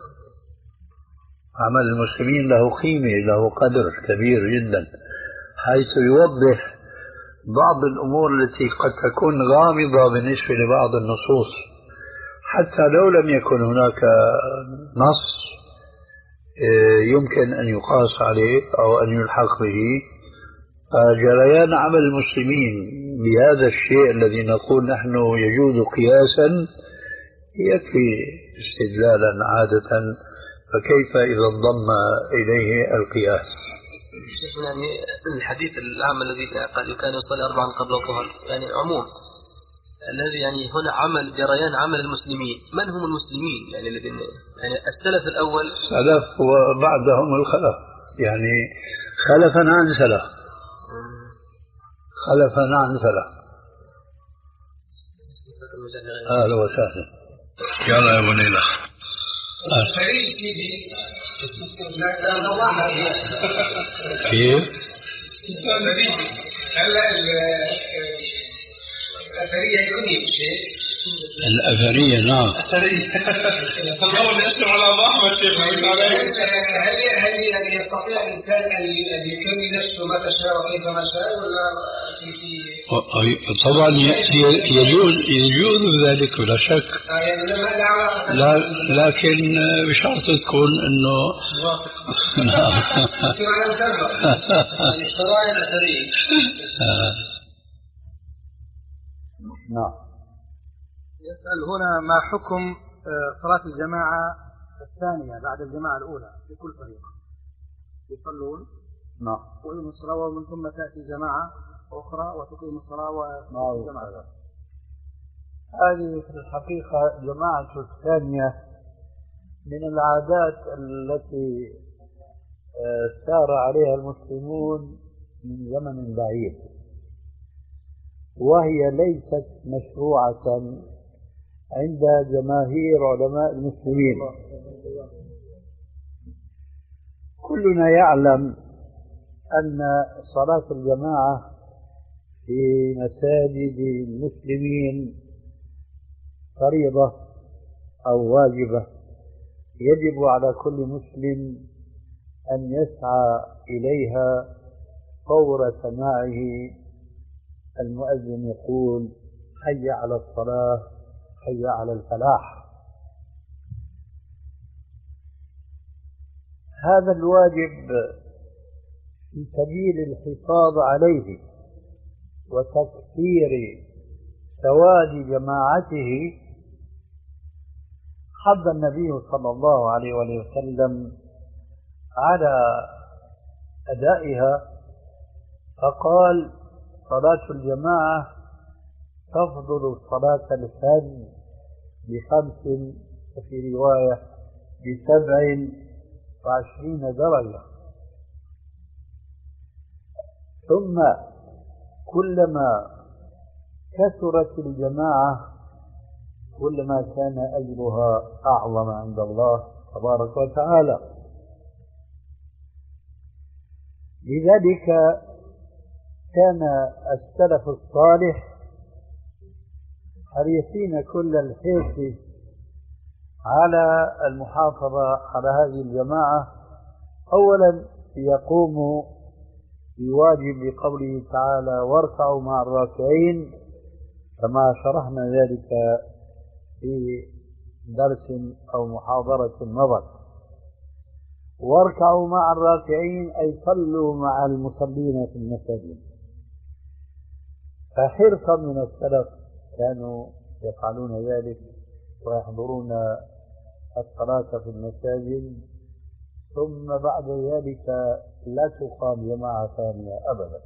عمل المسلمين له قيمة، له قدر كبير جدا، حيث يوضح بعض الأمور التي قد تكون غامضة بالنسبة لبعض النصوص، حتى لو لم يكن هناك نص يمكن أن يقاس عليه أو أن يلحق به. فجريان عمل المسلمين بهذا الشيء الذي نقول نحن يجوز قياسا يكفي استدلالا عادة، فكيف إذا انضم إليه القياس؟ يعني الحديث العام الذي قال كان يصلي أربعا قبل الظهر يعني عموم الذي يعني هنا عمل جريان عمل المسلمين. من هم المسلمين يعني الذين يعني السلف الأول؟ سلف وبعدهم الخلف، يعني خلفا عن سلف، خلفا عن سلف. أهلا وسهلا. يلا يا بني له. كيف؟ هلا الأثرية يكوني بشيء. الأثرية نعم. الأثرية. الأول يسمع على أبو أحمد كيف مش عليه. هل هل يعني يستطيع الإنسان أن يكمل نفسه متى شاء وكيف ما شاء ولا في في؟ طبعا يجوز يجوز ذلك بلا شك. لا لكن بشرط تكون إنه. نعم. الشرائع الأثرية. نعم. يسأل هنا ما حكم صلاة الجماعة الثانية بعد الجماعة الأولى في كل فريق يصلون نعم ويقيموا الصلاة ومن ثم تأتي جماعة أخرى وتقيم الصلاة وجماعة. هذه في الحقيقة جماعة الثانية من العادات التي سار عليها المسلمون من زمن بعيد، وهي ليست مشروعة عند جماهير علماء المسلمين. كلنا يعلم أن صلاة الجماعة في مساجد المسلمين فريضة أو واجبة، يجب على كل مسلم أن يسعى إليها فور سماعه المؤذن يقول حي على الصلاة حي على الفلاح. هذا الواجب في سبيل الحفاظ عليه وتكثير ثواب جماعته حض النبي صلى الله عليه وسلم على أدائها، فقال صلاة الجماعة تفضل الصلاة الفرد بخمس، وفي رواية بسبع وعشرين درجة. ثم كلما كثرت الجماعة كلما كان أجرها أعظم عند الله تبارك وتعالى. لذلك كان السلف الصالح حريصين كل الحرص على المحافظة على هذه الجماعة، أولا يقوموا بواجب قوله تعالى واركعوا مع الراكعين، كما شرحنا ذلك في درس أو محاضرة مضت. واركعوا مع الراكعين أي صلوا مع المصلين في المساجد. فحرصا من السلف كانوا يفعلون ذلك ويحضرون الصلاة في المساجد، ثم بعد ذلك لا تقام جماعة ثانية أبدا.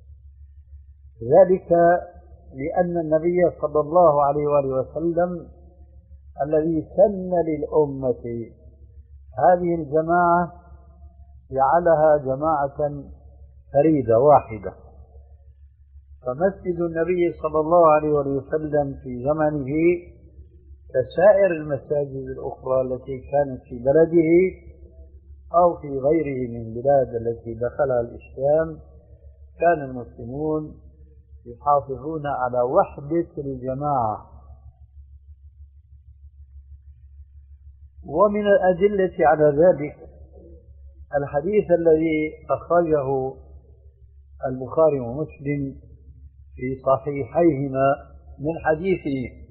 ذلك لأن النبي صلى الله عليه وآله وسلم الذي سن للأمة هذه الجماعة جعلها جماعة فريدة واحدة. فمسجد النبي صلى الله عليه وسلم في زمنه كسائر المساجد الأخرى التي كانت في بلده أو في غيره من بلاد التي دخلها الإسلام، كان المسلمون يحافظون على وحدة الجماعة. ومن الأدلة على ذلك الحديث الذي أخرجه البخاري ومسلم في صحيحيهما من حديث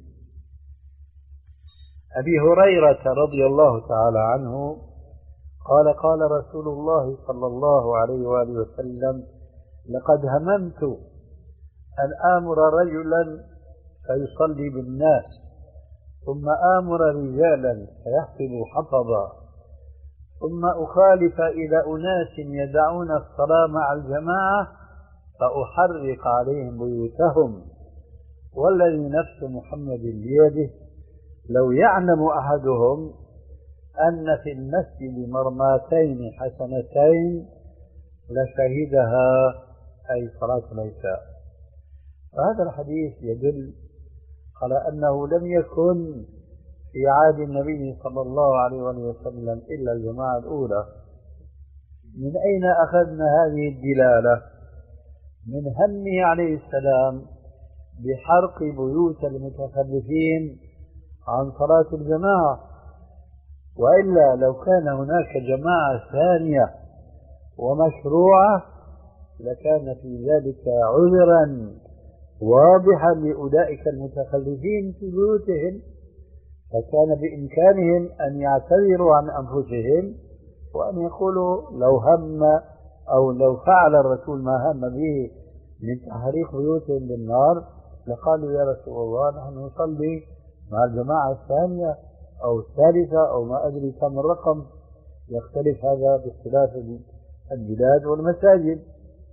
أبي هريرة رضي الله تعالى عنه قال قال رسول الله صلى الله عليه وآله وسلم لقد هممت أن آمر رجلا فيصلي بالناس ثم آمر رجالا فيحفظوا حفظا ثم أخالف إلى أناس يدعون الصلاة مع الجماعة فأحرق عليهم بيوتهم والذي نفس محمد بيده لو يعلم أحدهم أن في المسجد مرماتين حسنتين لشهدها، أي صلاة العشاء. فهذا الحديث يدل على أنه لم يكن في عهد النبي صلى الله عليه وسلم إلا الجماعة الأولى. من أين أخذنا هذه الدلالة؟ من همه عليه السلام بحرق بيوت المتخلفين عن صلاة الجماعة، وإلا لو كان هناك جماعة ثانية ومشروعة لكان في ذلك عذرا واضحا لأولئك المتخلفين في بيوتهم، فكان بإمكانهم أن يعتذروا عن أنفسهم وأن يقولوا لو هم أو لو فعل الرسول ما هم به من تحريق بيوتهم بالنار لقالوا يا رسول الله نحن نصلي مع الجماعة الثانية أو الثالثة أو ما أدري كم الرقم، يختلف هذا باختلاف البلاد والمساجد.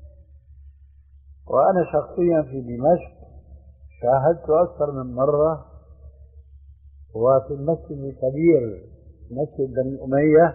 وأنا شخصيا في دمشق شاهدت أكثر من مرة، وفي المسجد الكبير مسجد بني أمية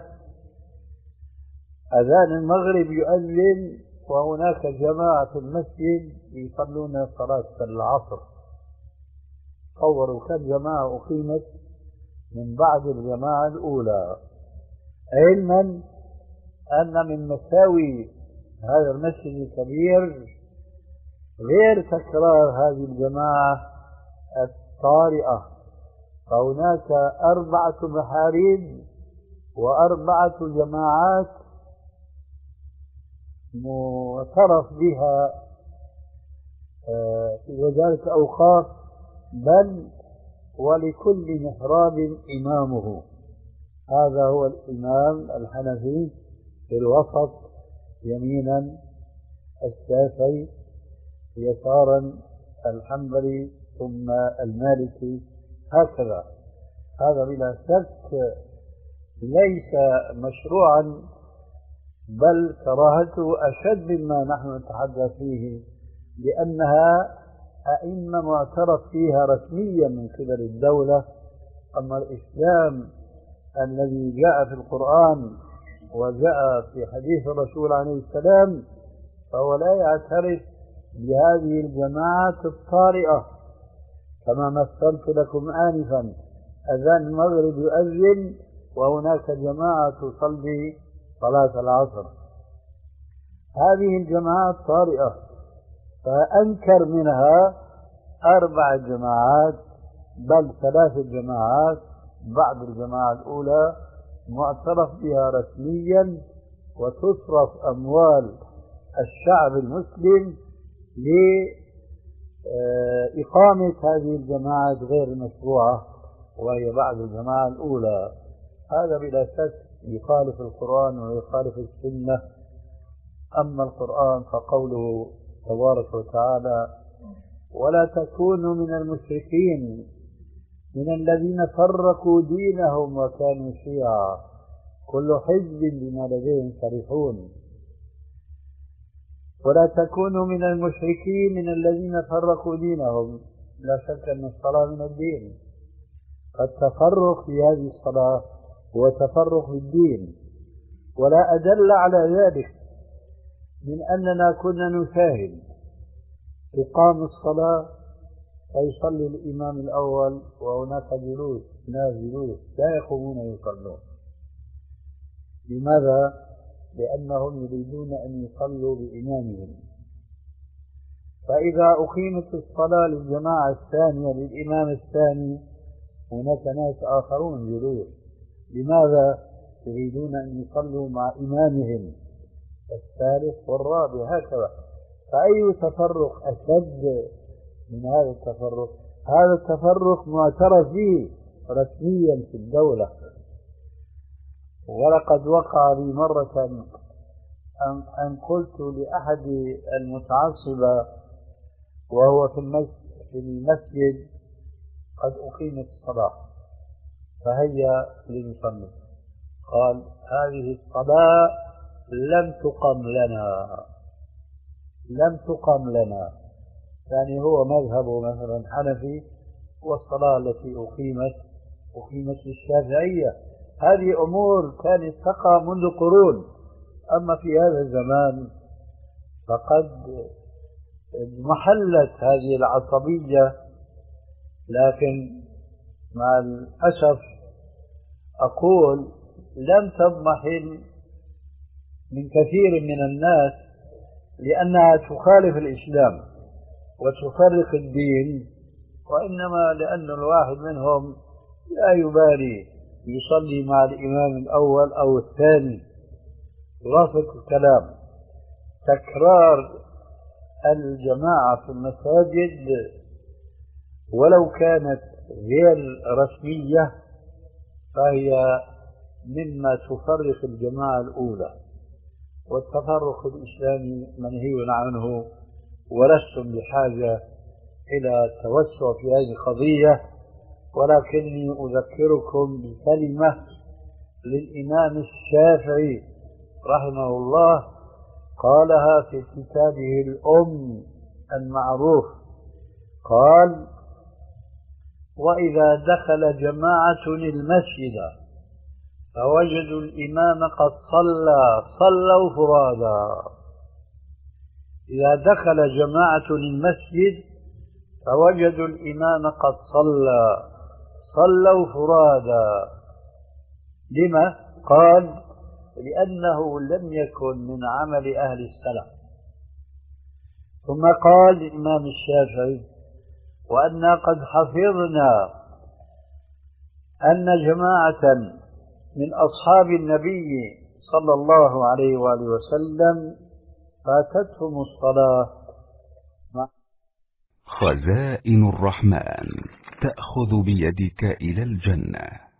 أذان المغرب يؤذن وهناك جماعة في المسجد يصلون صلاة العصر. تصوروا كم جماعة أقيمت من بعد الجماعة الأولى، علما أن من مساوي هذا المسجد الكبير غير تكرار هذه الجماعة الطارئة، فهناك أربعة محاريب وأربعة جماعات معترف بها في وزارة الأوقاف، بل ولكل محراب إمامه. هذا هو الإمام الحنفي في الوسط يمينا، الشافعي يسارا، الحنبلي ثم المالكي، هكذا. هذا بلا شك ليس مشروعا بل كراهته أشد مما نحن نتحدث فيه، لأنها أئمة معترف فيها رسميا من قبل الدولة. أما الإسلام الذي جاء في القرآن وجاء في حديث الرسول عليه السلام فهو لا يعترف بهذه الجماعات الطارئة. كما مثلت لكم آنفا، أذان المغرب يؤذن وهناك جماعة تصلي صلاة العصر، هذه الجماعات طارئة. فأنكر منها أربع جماعات بل ثلاث جماعات، بعد الجماعة الأولى معترف بها رسميا وتصرف أموال الشعب المسلم لإقامة هذه الجماعات غير المشروعة وهي بعد الجماعة الأولى. هذا بلا شك يخالف القرآن ويخالف السنة. أما القرآن فقوله تبارك وتعالى: ولا تكونوا من المشركين من الذين فرقوا دينهم وكانوا شيعا كل حزب بما لديهم فرحون. ولا تكونوا من المشركين من الذين فرقوا دينهم، لا شك أن الصلاة من الدين، التفرق في هذه الصلاة هو تفرق بالدين. ولا أدل على ذلك من أننا كنا نشاهد إقام الصلاة فيصلي الإمام الأول وهناك جلوس ناس جلوس لا يقومون يصلون. لماذا؟ لأنهم يريدون أن يصلوا بإمامهم. فإذا أقيمت الصلاة للجماعة الثانية للإمام الثاني هناك ناس آخرون جلوس. لماذا؟ يريدون أن يصلوا مع إمامهم الثالث والرابع هكذا. فأي تفرق أشد من هذا التفرق؟ هذا التفرق معترف به رسميا في الدولة. ولقد وقع لي مرة أن قلت لأحد المتعصبة وهو في المسجد قد أقيمت الصلاة فهيا لنصلي، قال: هذه الصلاة لم تقم لنا لم تقم لنا يعني هو مذهبه مثلا حنفي، والصلاة التي أقيمت أقيمت للشافعية. هذه أمور كانت تقع منذ قرون. أما في هذا الزمان فقد محلت هذه العصبية، لكن مع الأسف أقول لم تضمحل من كثير من الناس لأنها تخالف الإسلام وتفرق الدين، وإنما لأن الواحد منهم لا يبالي يصلي مع الإمام الأول أو الثاني. خلاصة الكلام: تكرار الجماعة في المساجد ولو كانت غير رسمية فهي مما تفرق الجماعة الأولى، والتفرق الإسلامي منهي عنه، ولستم بحاجة إلى التوسع في هذه القضية. ولكني أذكركم بكلمة للإمام الشافعي رحمه الله قالها في كتابه الأم المعروف، قال: وإذا دخل جماعة المسجد فوجدوا الإمام قد صلى صلوا فرادا. إذا دخل جماعة المسجد فوجدوا الإمام قد صلى صلوا فرادا. لما؟ قال: لأنه لم يكن من عمل أهل السلف. ثم قال الإمام الشافعي: وأنا قد حفظنا أن جماعة من أصحاب النبي صلى الله عليه وآله وسلم فاتتهم الصلاة. خزائن الرحمن تأخذ بيدك إلى الجنة.